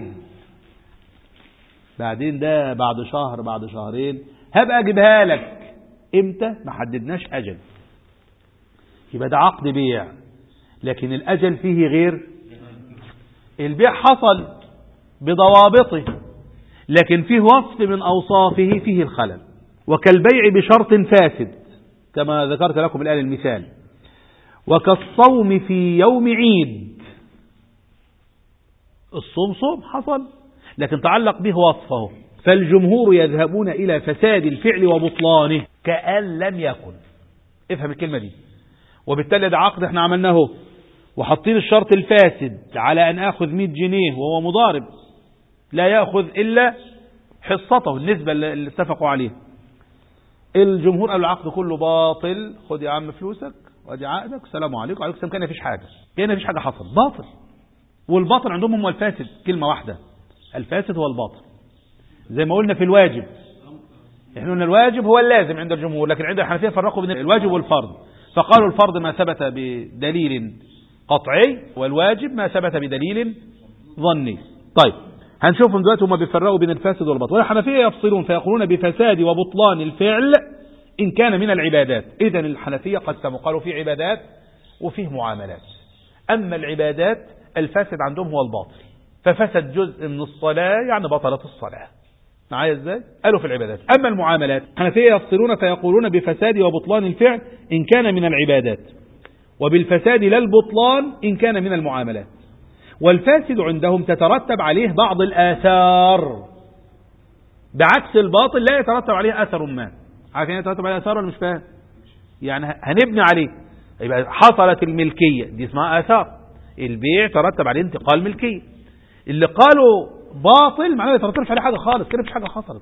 بعدين ده بعد شهر، بعد شهرين، هبقى أجيبها لك إمتى؟ ما حددناش أجل. يبقى ده عقد بيع، لكن الأجل فيه غير. البيع حصل بضوابطه، لكن فيه وصف من أوصافه فيه الخلل. وكالبيع بشرط فاسد كما ذكرت لكم الآن المثال، وكالصوم في يوم عيد. الصوم صوم حصل لكن تعلق به وصفه، فالجمهور يذهبون إلى فساد الفعل وبطلانه كأن لم يكن. افهم الكلمة دي. وبالتالي ده عقد احنا عملناه وحطين الشرط الفاسد على أن أخذ 100 جنيه وهو مضارب لا يأخذ إلا حصته النسبة اللي اتفقوا عليه. الجمهور قالوا العقد كله باطل، خد يا عم فلوسك وادي عقدك، السلام عليكم وعليكم السلام، كان مفيش حاجة، كان مفيش حاجة حصل، باطل. والباطل عندهم هم الفاسد، كلمة واحدة، الفاسد هو الباطل. زي ما قلنا في الواجب، احنا قلنا الواجب هو اللازم عند الجمهور، لكن عند الحنفية فرقوا بين الواجب والفرض، فقالوا الفرض ما ثبت بدليل قطعي والواجب ما ثبت بدليل ظني. طيب هنشوفهم دلوقتي هم بيفرقوا بين الفاسد والباطل. والحنفية يفصلون فيقولون بفساد وبطلان الفعل إن كان من العبادات. إذن الحنفية قسموا، قالوا في عبادات وفيه معاملات. أما العبادات الفاسد عندهم هو الباطل، ففسد جزء من الصلاة يعني بطلت الصلاة. معايا ازاي؟ قالوا في العبادات. أما المعاملات الحنفية يفصلون فيقولون بفساد وبطلان الفعل إن كان من العبادات، وبالفساد لا البطلان إن كان من المعاملات. والفاسد عندهم تترتب عليه بعض الآثار، بعكس الباطل لا يترتب عليه أثر ما. عارفين يترتب عليه أثار ولا مش فاهم؟ يعني هنبني عليه، يبقى حصلت الملكية دي اسمها آثار، البيع ترتب عليه انتقال ملكية. اللي قالوا باطل معناه ما يترتبش عليه حاجة خالص، كده مفيش حاجة حصلت،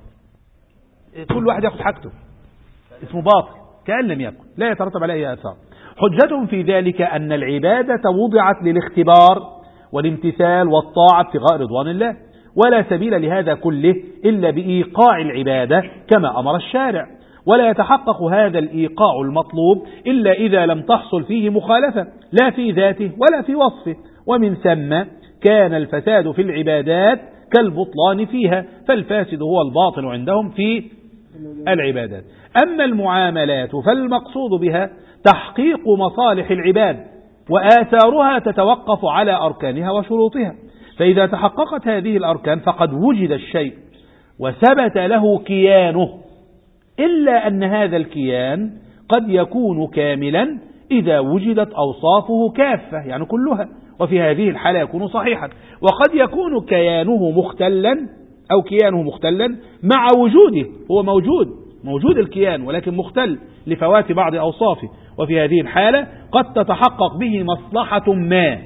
كل واحد ياخد حاجته، اسمه باطل كأن لم يكن، لا يترتب عليه أي آثار. حجتهم في ذلك أن العبادة وضعت للاختبار والامتثال والطاعة ابتغاء رضوان الله، ولا سبيل لهذا كله إلا بإيقاع العبادة كما أمر الشارع، ولا يتحقق هذا الإيقاع المطلوب إلا إذا لم تحصل فيه مخالفة لا في ذاته ولا في وصفه، ومن ثم كان الفساد في العبادات كالبطلان فيها، فالفاسد هو الباطل عندهم في العبادات. أما المعاملات فالمقصود بها تحقيق مصالح العباد، وآثارها تتوقف على أركانها وشروطها، فإذا تحققت هذه الأركان فقد وجد الشيء وثبت له كيانه، إلا أن هذا الكيان قد يكون كاملا إذا وجدت أوصافه كافة يعني كلها، وفي هذه الحالة يكون صحيحا. وقد يكون كيانه مختلا أو كيانه مختلا مع وجوده، هو موجود الكيان ولكن مختل لفوات بعض أوصافه، وفي هذه الحالة قد تتحقق به مصلحة ما،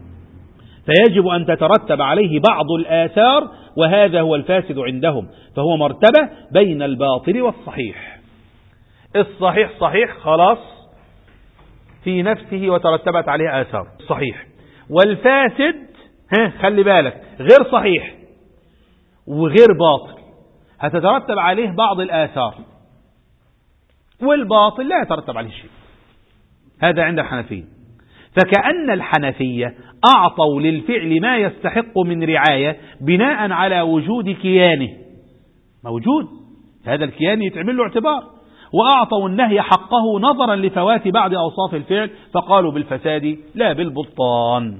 فيجب أن تترتب عليه بعض الآثار، وهذا هو الفاسد عندهم، فهو مرتبة بين الباطل والصحيح. الصحيح صحيح خلاص في نفسه وترتبت عليه آثار صحيح، والفاسد خلي بالك غير صحيح وغير باطل هتترتب عليه بعض الآثار، والباطل لا يترتب عليه شيء. هذا عند الحنفية. فكأن الحنفية أعطوا للفعل ما يستحق من رعاية بناء على وجود كيانه، موجود هذا الكيان يتعمل له اعتبار، وأعطوا النهي حقه نظرا لفوات بعض أوصاف الفعل، فقالوا بالفساد لا بالبطلان.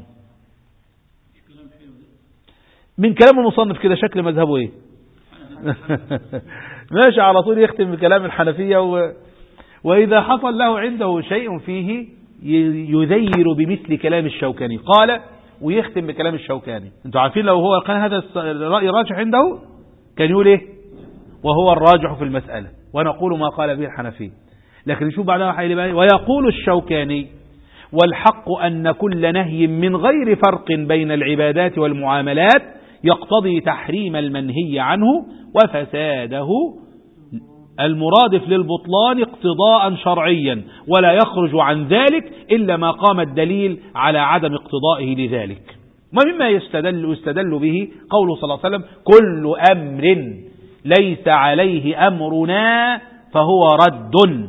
من كلام المصنف كده شكل مذهبه ايه؟ ماشي على طول يختم بكلام الحنفية وإذا حصل له عنده شيء فيه يذير بمثل كلام الشوكاني قال، ويختم بكلام الشوكاني. انتوا عارفين لو هو كان هذا الرأي راجح عنده كان يقول ايه؟ وهو الراجح في المسألة ونقول ما قال به الحنفي. لكن نشوف بعدها ويقول الشوكاني والحق أن كل نهي من غير فرق بين العبادات والمعاملات يقتضي تحريم المنهي عنه وفساده المرادف للبطلان اقتضاء شرعيا، ولا يخرج عن ذلك إلا ما قام الدليل على عدم اقتضائه لذلك. ومما يستدل به قوله صلى الله عليه وسلم كل أمر ليس عليه أمرنا فهو رد.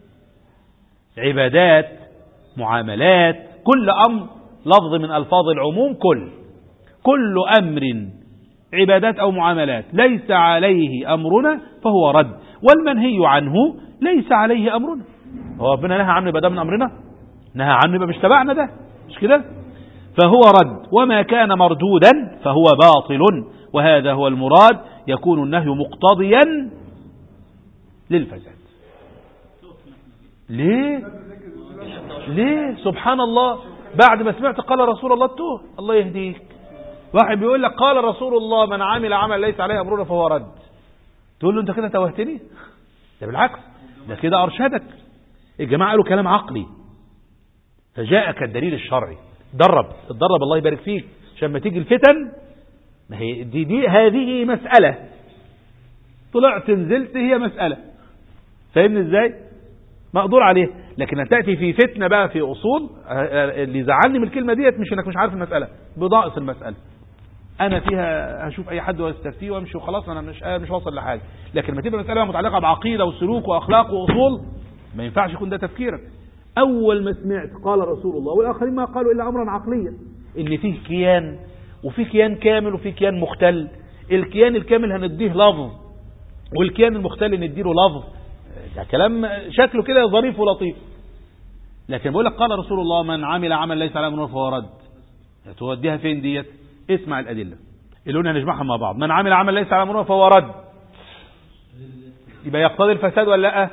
عبادات معاملات كل أمر لفظ من ألفاظ العموم، كل أمر عبادات أو معاملات ليس عليه أمرنا فهو رد، والمنهي عنه ليس عليه أمرنا. هو ربنا نهى عنه يبقى ده من أمرنا؟ نهى عنه يبقى مش تبعنا، ده مش كده؟ فهو رد، وما كان مردودا فهو باطل، وهذا هو المراد، يكون النهي مقتضيا للفساد. ليه سبحان الله، بعد ما سمعت قال رسول الله التوه، الله يهديك. واحد بيقول لك قال رسول الله من عمل عمل ليس عليه أمرنا فهو رد، تقول له انت كده توهتني؟ ده بالعكس، ده كده أرشدك. الجماعة قالوا كلام عقلي، فجاءك الدليل الشرعي. اتدرب الله يبارك فيك، عشان ما تيجي الفتن، ما هي هذه مسألة، طلعت نزلت هي مسألة، فاهمني ازاي؟ مقدور عليه. لكن ان تأتي في فتنة بقى في أصول، اللي زعلني من الكلمة ديت مش انك مش عارف المسألة، بضائص المسألة. انا فيها هشوف اي حد ويستفتيه وامشي وخلاص، انا مش واصل لحاجة. لكن لما تبقى مسألة متعلقة بعقيدة وسلوك واخلاق واصول، ما ينفعش يكون ده تفكيرك. اول ما سمعت قال رسول الله والاخرين ما قالوا الا امرا عقليا، ان فيه كيان، وفي كيان كامل وفي كيان مختل. الكيان الكامل هنديه لفظ، والكيان المختل نديله لفظ. ده كلام شكله كده ظريف ولطيف. لكن بقول لك قال رسول الله من عمل عمل ليس عليه امرنا فهو رد، توديها فين ديت؟ اسمع الادله اللي قلنا هنجمعها مع بعض. من عمل عمل ليس عليه امرنا فهو رد، يبقى يقتضي الفساد ولا لا؟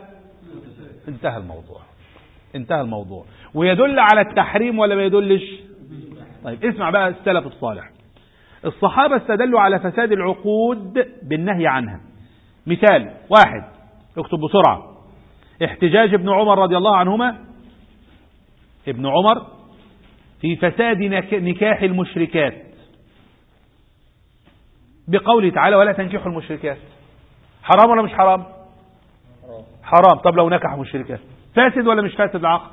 انتهى الموضوع. ويدل على التحريم ولا ما يدلش؟ طيب اسمع بقى السلف الصالح. الصحابة استدلوا على فساد العقود بالنهي عنها. مثال واحد، اكتب بسرعة. احتجاج ابن عمر رضي الله عنهما، ابن عمر، في فساد نكاح المشركات بقوله تعالى ولا تنكحوا المشركات. حرام ولا مش حرام؟ حرام. طب لو نكحوا مشركات فاسد ولا مش فاسد العقد؟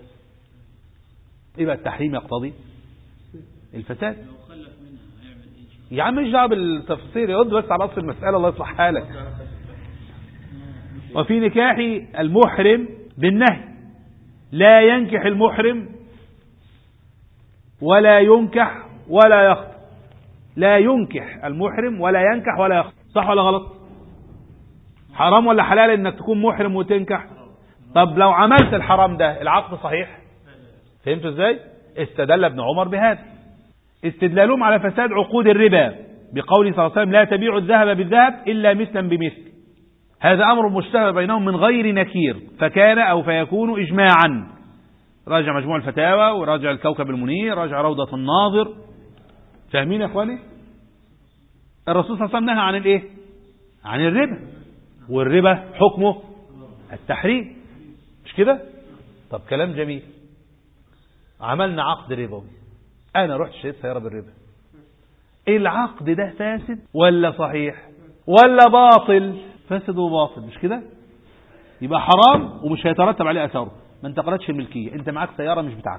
يبقى التحريم يقتضي الفساد. يا عم مش دعوه بالتفسير، يرد بس على اصل المسألة الله يصلح حالك. وفي نكاح المحرم بالنهي، لا ينكح المحرم ولا ينكح ولا يخطب. لا ينكح المحرم ولا ينكح ولا يخطب، صح ولا غلط؟ حرام ولا حلال انك تكون محرم وتنكح؟ طب لو عملت الحرام ده العقد صحيح؟ فهمتوا ازاي؟ استدل ابن عمر بهذا. استدلالهم على فساد عقود الربا بقوله صلى الله عليه وسلم لا تبيعوا الذهب بالذهب إلا مثلا بمثل. هذا أمر مشتهر بينهم من غير نكير، فكان أو فيكون إجماعا. راجع مجموع الفتاوى، وراجع الكوكب المنير، راجع روضة الناظر. فاهمين يا اخواني؟ الرسول صلى الله عليه وسلم نهى عن الايه؟ عن الربا، والربا حكمه التحريم، مش كده؟ طب كلام جميل. عملنا عقد ربوي، انا رحت اشتريت سيارة بالربا، العقد ده فاسد ولا صحيح ولا باطل؟ فاسد وباطل، مش كده؟ يبقى حرام ومش هيترتب عليه اثاره. ما انتقلتش الملكية، انت معاك سيارة مش بتاعك،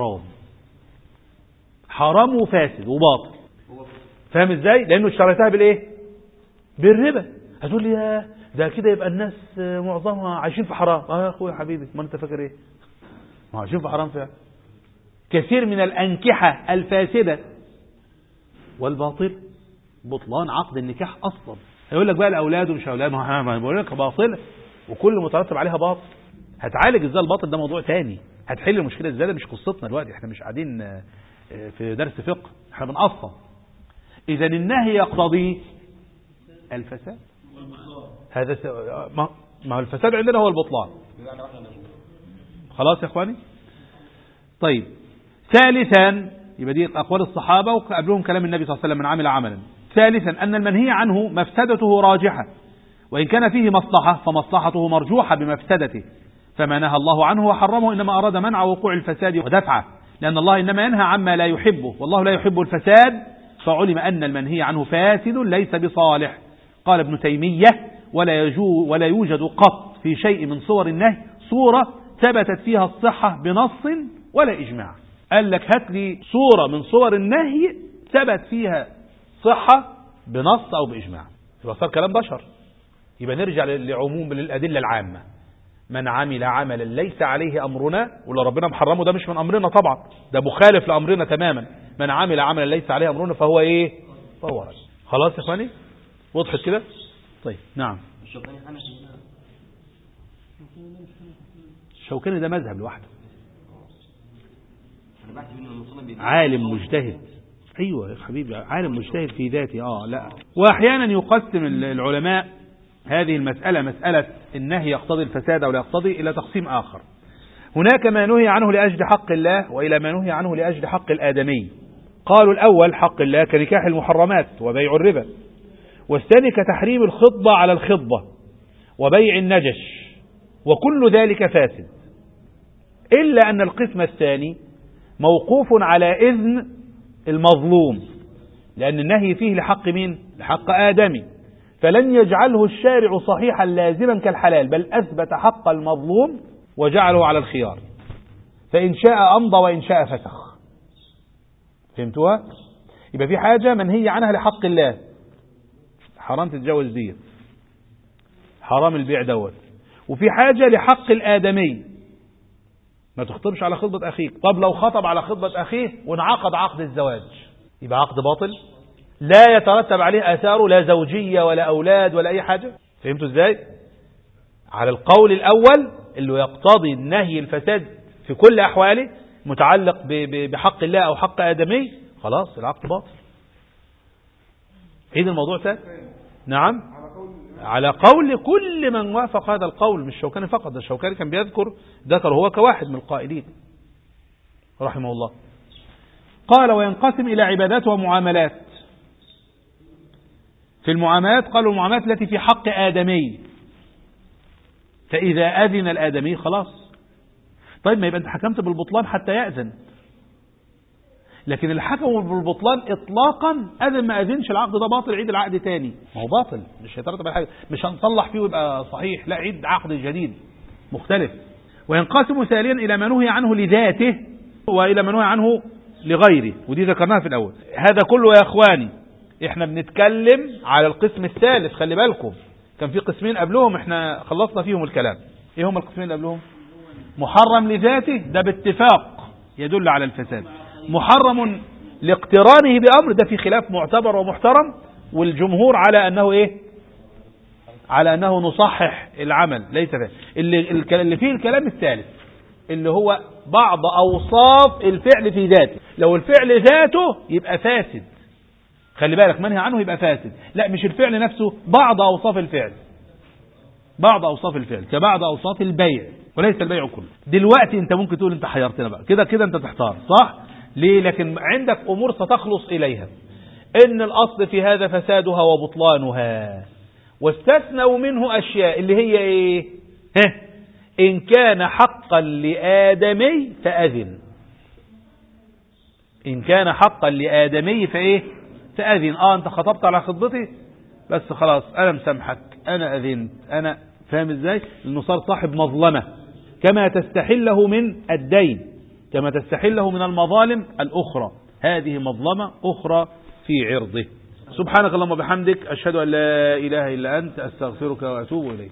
حرام وفاسد وباطل. فاهم ازاي؟ لانه اشتريتها بالايه؟ بالربا. هتقول لي يا ده كده يبقى الناس معظمها عايشين في حرام. يا اخويا حبيبي، ما انت فاكر ايه؟ ما عايشين في حرام فعلا. كثير من الانكحة الفاسدة والباطل بطلان عقد النكاح اصلا. هيقول لك بقى الاولاد ومش اولاد، ما بقول لك باطله وكل مترتب عليها باطل. هتعالج ازاي الباطل ده موضوع تاني، هتحل المشكله ازاي ده مش قصتنا دلوقتي، احنا مش قاعدين في درس فقه، احنا بنقصر. اذا النهي يقتضي الفساد. هذا ما الفساد عندنا هو البطلان. خلاص يا اخواني؟ طيب ثالثا، يبقى دي اقوال الصحابه وقبلهم كلام النبي صلى الله عليه وسلم من عمل عملا. ثالثا ان المنهي عنه مفسدته راجحه، وان كان فيه مصلحه فمصلحته مرجوحه بمفسدته، فما نهى الله عنه وحرمه انما اراد منع وقوع الفساد ودفعه، لان الله انما ينهى عما لا يحبه، والله لا يحب الفساد، فعلم ان المنهي عنه فاسد ليس بصالح. قال ابن تيميه ولا يوجد قط في شيء من صور النهي صوره ثبتت فيها الصحه بنص ولا اجماع. قال لك هات لي صوره من صور النهي ثبت فيها صحه بنص او باجماع، يبقى صار كلام بشر. يبقى نرجع لعموم للادله العامه. من عمل عملا ليس عليه امرنا، واللي ربنا محرمه ده مش من امرنا طبعا، ده مخالف لامرنا تماما. من عمل عملا ليس عليه امرنا فهو ايه؟ فهو رد. خلاص يا اخواني؟ وضحت كده؟ طيب نعم. الشوكاني ده مذهب لوحده. عالم مجتهد. ايوه يا حبيبي، عالم مجتهد في ذاته. لا. واحيانا يقسم العلماء هذه المسألة، مسألة النهي يقتضي الفساد او لا يقتضي، الى تقسيم اخر. هناك ما نهي عنه لأجل حق الله، وإلى ما نهي عنه لأجل حق الآدمي. قالوا الأول حق الله كنكاح المحرمات وبيع الربا، والثاني كتحريم الخطبة على الخطبة وبيع النجش، وكل ذلك فاسد، إلا أن القسم الثاني موقوف على إذن المظلوم، لأن النهي فيه لحق مين؟ لحق آدمي، فلن يجعله الشارع صحيحا لازما كالحلال، بل أثبت حق المظلوم وجعله على الخيار، فإن شاء أمضى وإن شاء فسخ. فهمتوها؟ يبقى في حاجة منهي عنها لحق الله، حرام تتجوز دي، حرام البيع دوت. وفي حاجة لحق الآدمي، ما تخطبش على خطبة أخيك. طب لو خطب على خطبة أخيه وانعقد عقد الزواج، يبقى عقد باطل لا يترتب عليه آثاره لا زوجية ولا أولاد ولا أي حاجة. فهمتوا إزاي؟ على القول الأول اللي يقتضي النهي الفساد في كل أحواله، متعلق بحق الله أو حق آدمي، خلاص العقد باطل. عيد الموضوع تاني. نعم، على قول كل من وافق هذا القول، مش الشوكاني فقط، ده الشوكاني كان ذكر هو كواحد من القائلين رحمه الله. قال وينقسم إلى عبادات ومعاملات. في المعاملات قالوا المعاملات التي في حق آدمي، فإذا أذن الآدمي خلاص. طيب ما يبقى أنت حكمت بالبطلان حتى يأذن، لكن اللي حكموا بالبطلان إطلاقا أذن ما أذنش العقد ده باطل، عيد العقد تاني. ما هو باطل، مش هيترتب على حاجة، مش هنصلح فيه ويبقى صحيح، لا عيد عقد جديد مختلف. وينقسم ثانيا إلى ما نهي عنه لذاته وإلى ما نهي عنه لغيره، ودي ذكرناها في الأول. هذا كله يا إخواني إحنا بنتكلم على القسم الثالث، خلي بالكم كان في قسمين قبلهم احنا خلصنا فيهم الكلام. ايه هم القسمين اللي قبلهم؟ محرم لذاته ده باتفاق يدل على الفساد، محرم لاقترانه بأمر ده في خلاف معتبر ومحترم، والجمهور على أنه ايه؟ على أنه نصحح العمل ليس فيه. اللي فيه الكلام الثالث اللي هو بعض أوصاف الفعل في ذاته. لو الفعل ذاته يبقى فاسد، خلي بالك منهي عنه يبقى فاسد. لا مش الفعل نفسه، بعض أوصاف الفعل، بعض أوصاف الفعل كبعض أوصاف البيع وليس البيع كله. دلوقتي انت ممكن تقول انت حيرتنا بقى، كده انت تحتار صح ليه؟ لكن عندك أمور ستخلص إليها، إن الأصل في هذا فسادها وبطلانها، واستثنوا منه أشياء اللي هي إيه؟ إن كان حقا لآدمي فأذن، إن كان حقا لآدمي فإيه؟ فأذن. أنت خطبت على خطبتي بس خلاص أنا مسامحك، أنا أذنت، أنا فاهم إزاي؟ لأنه صار صاحب مظلمة، كما تستحله من الدين، كما تستحله من المظالم الأخرى، هذه مظلمة أخرى في عرضه. سبحانك اللهم وبحمدك، أشهد أن لا إله إلا أنت، أستغفرك وأتوب إليك.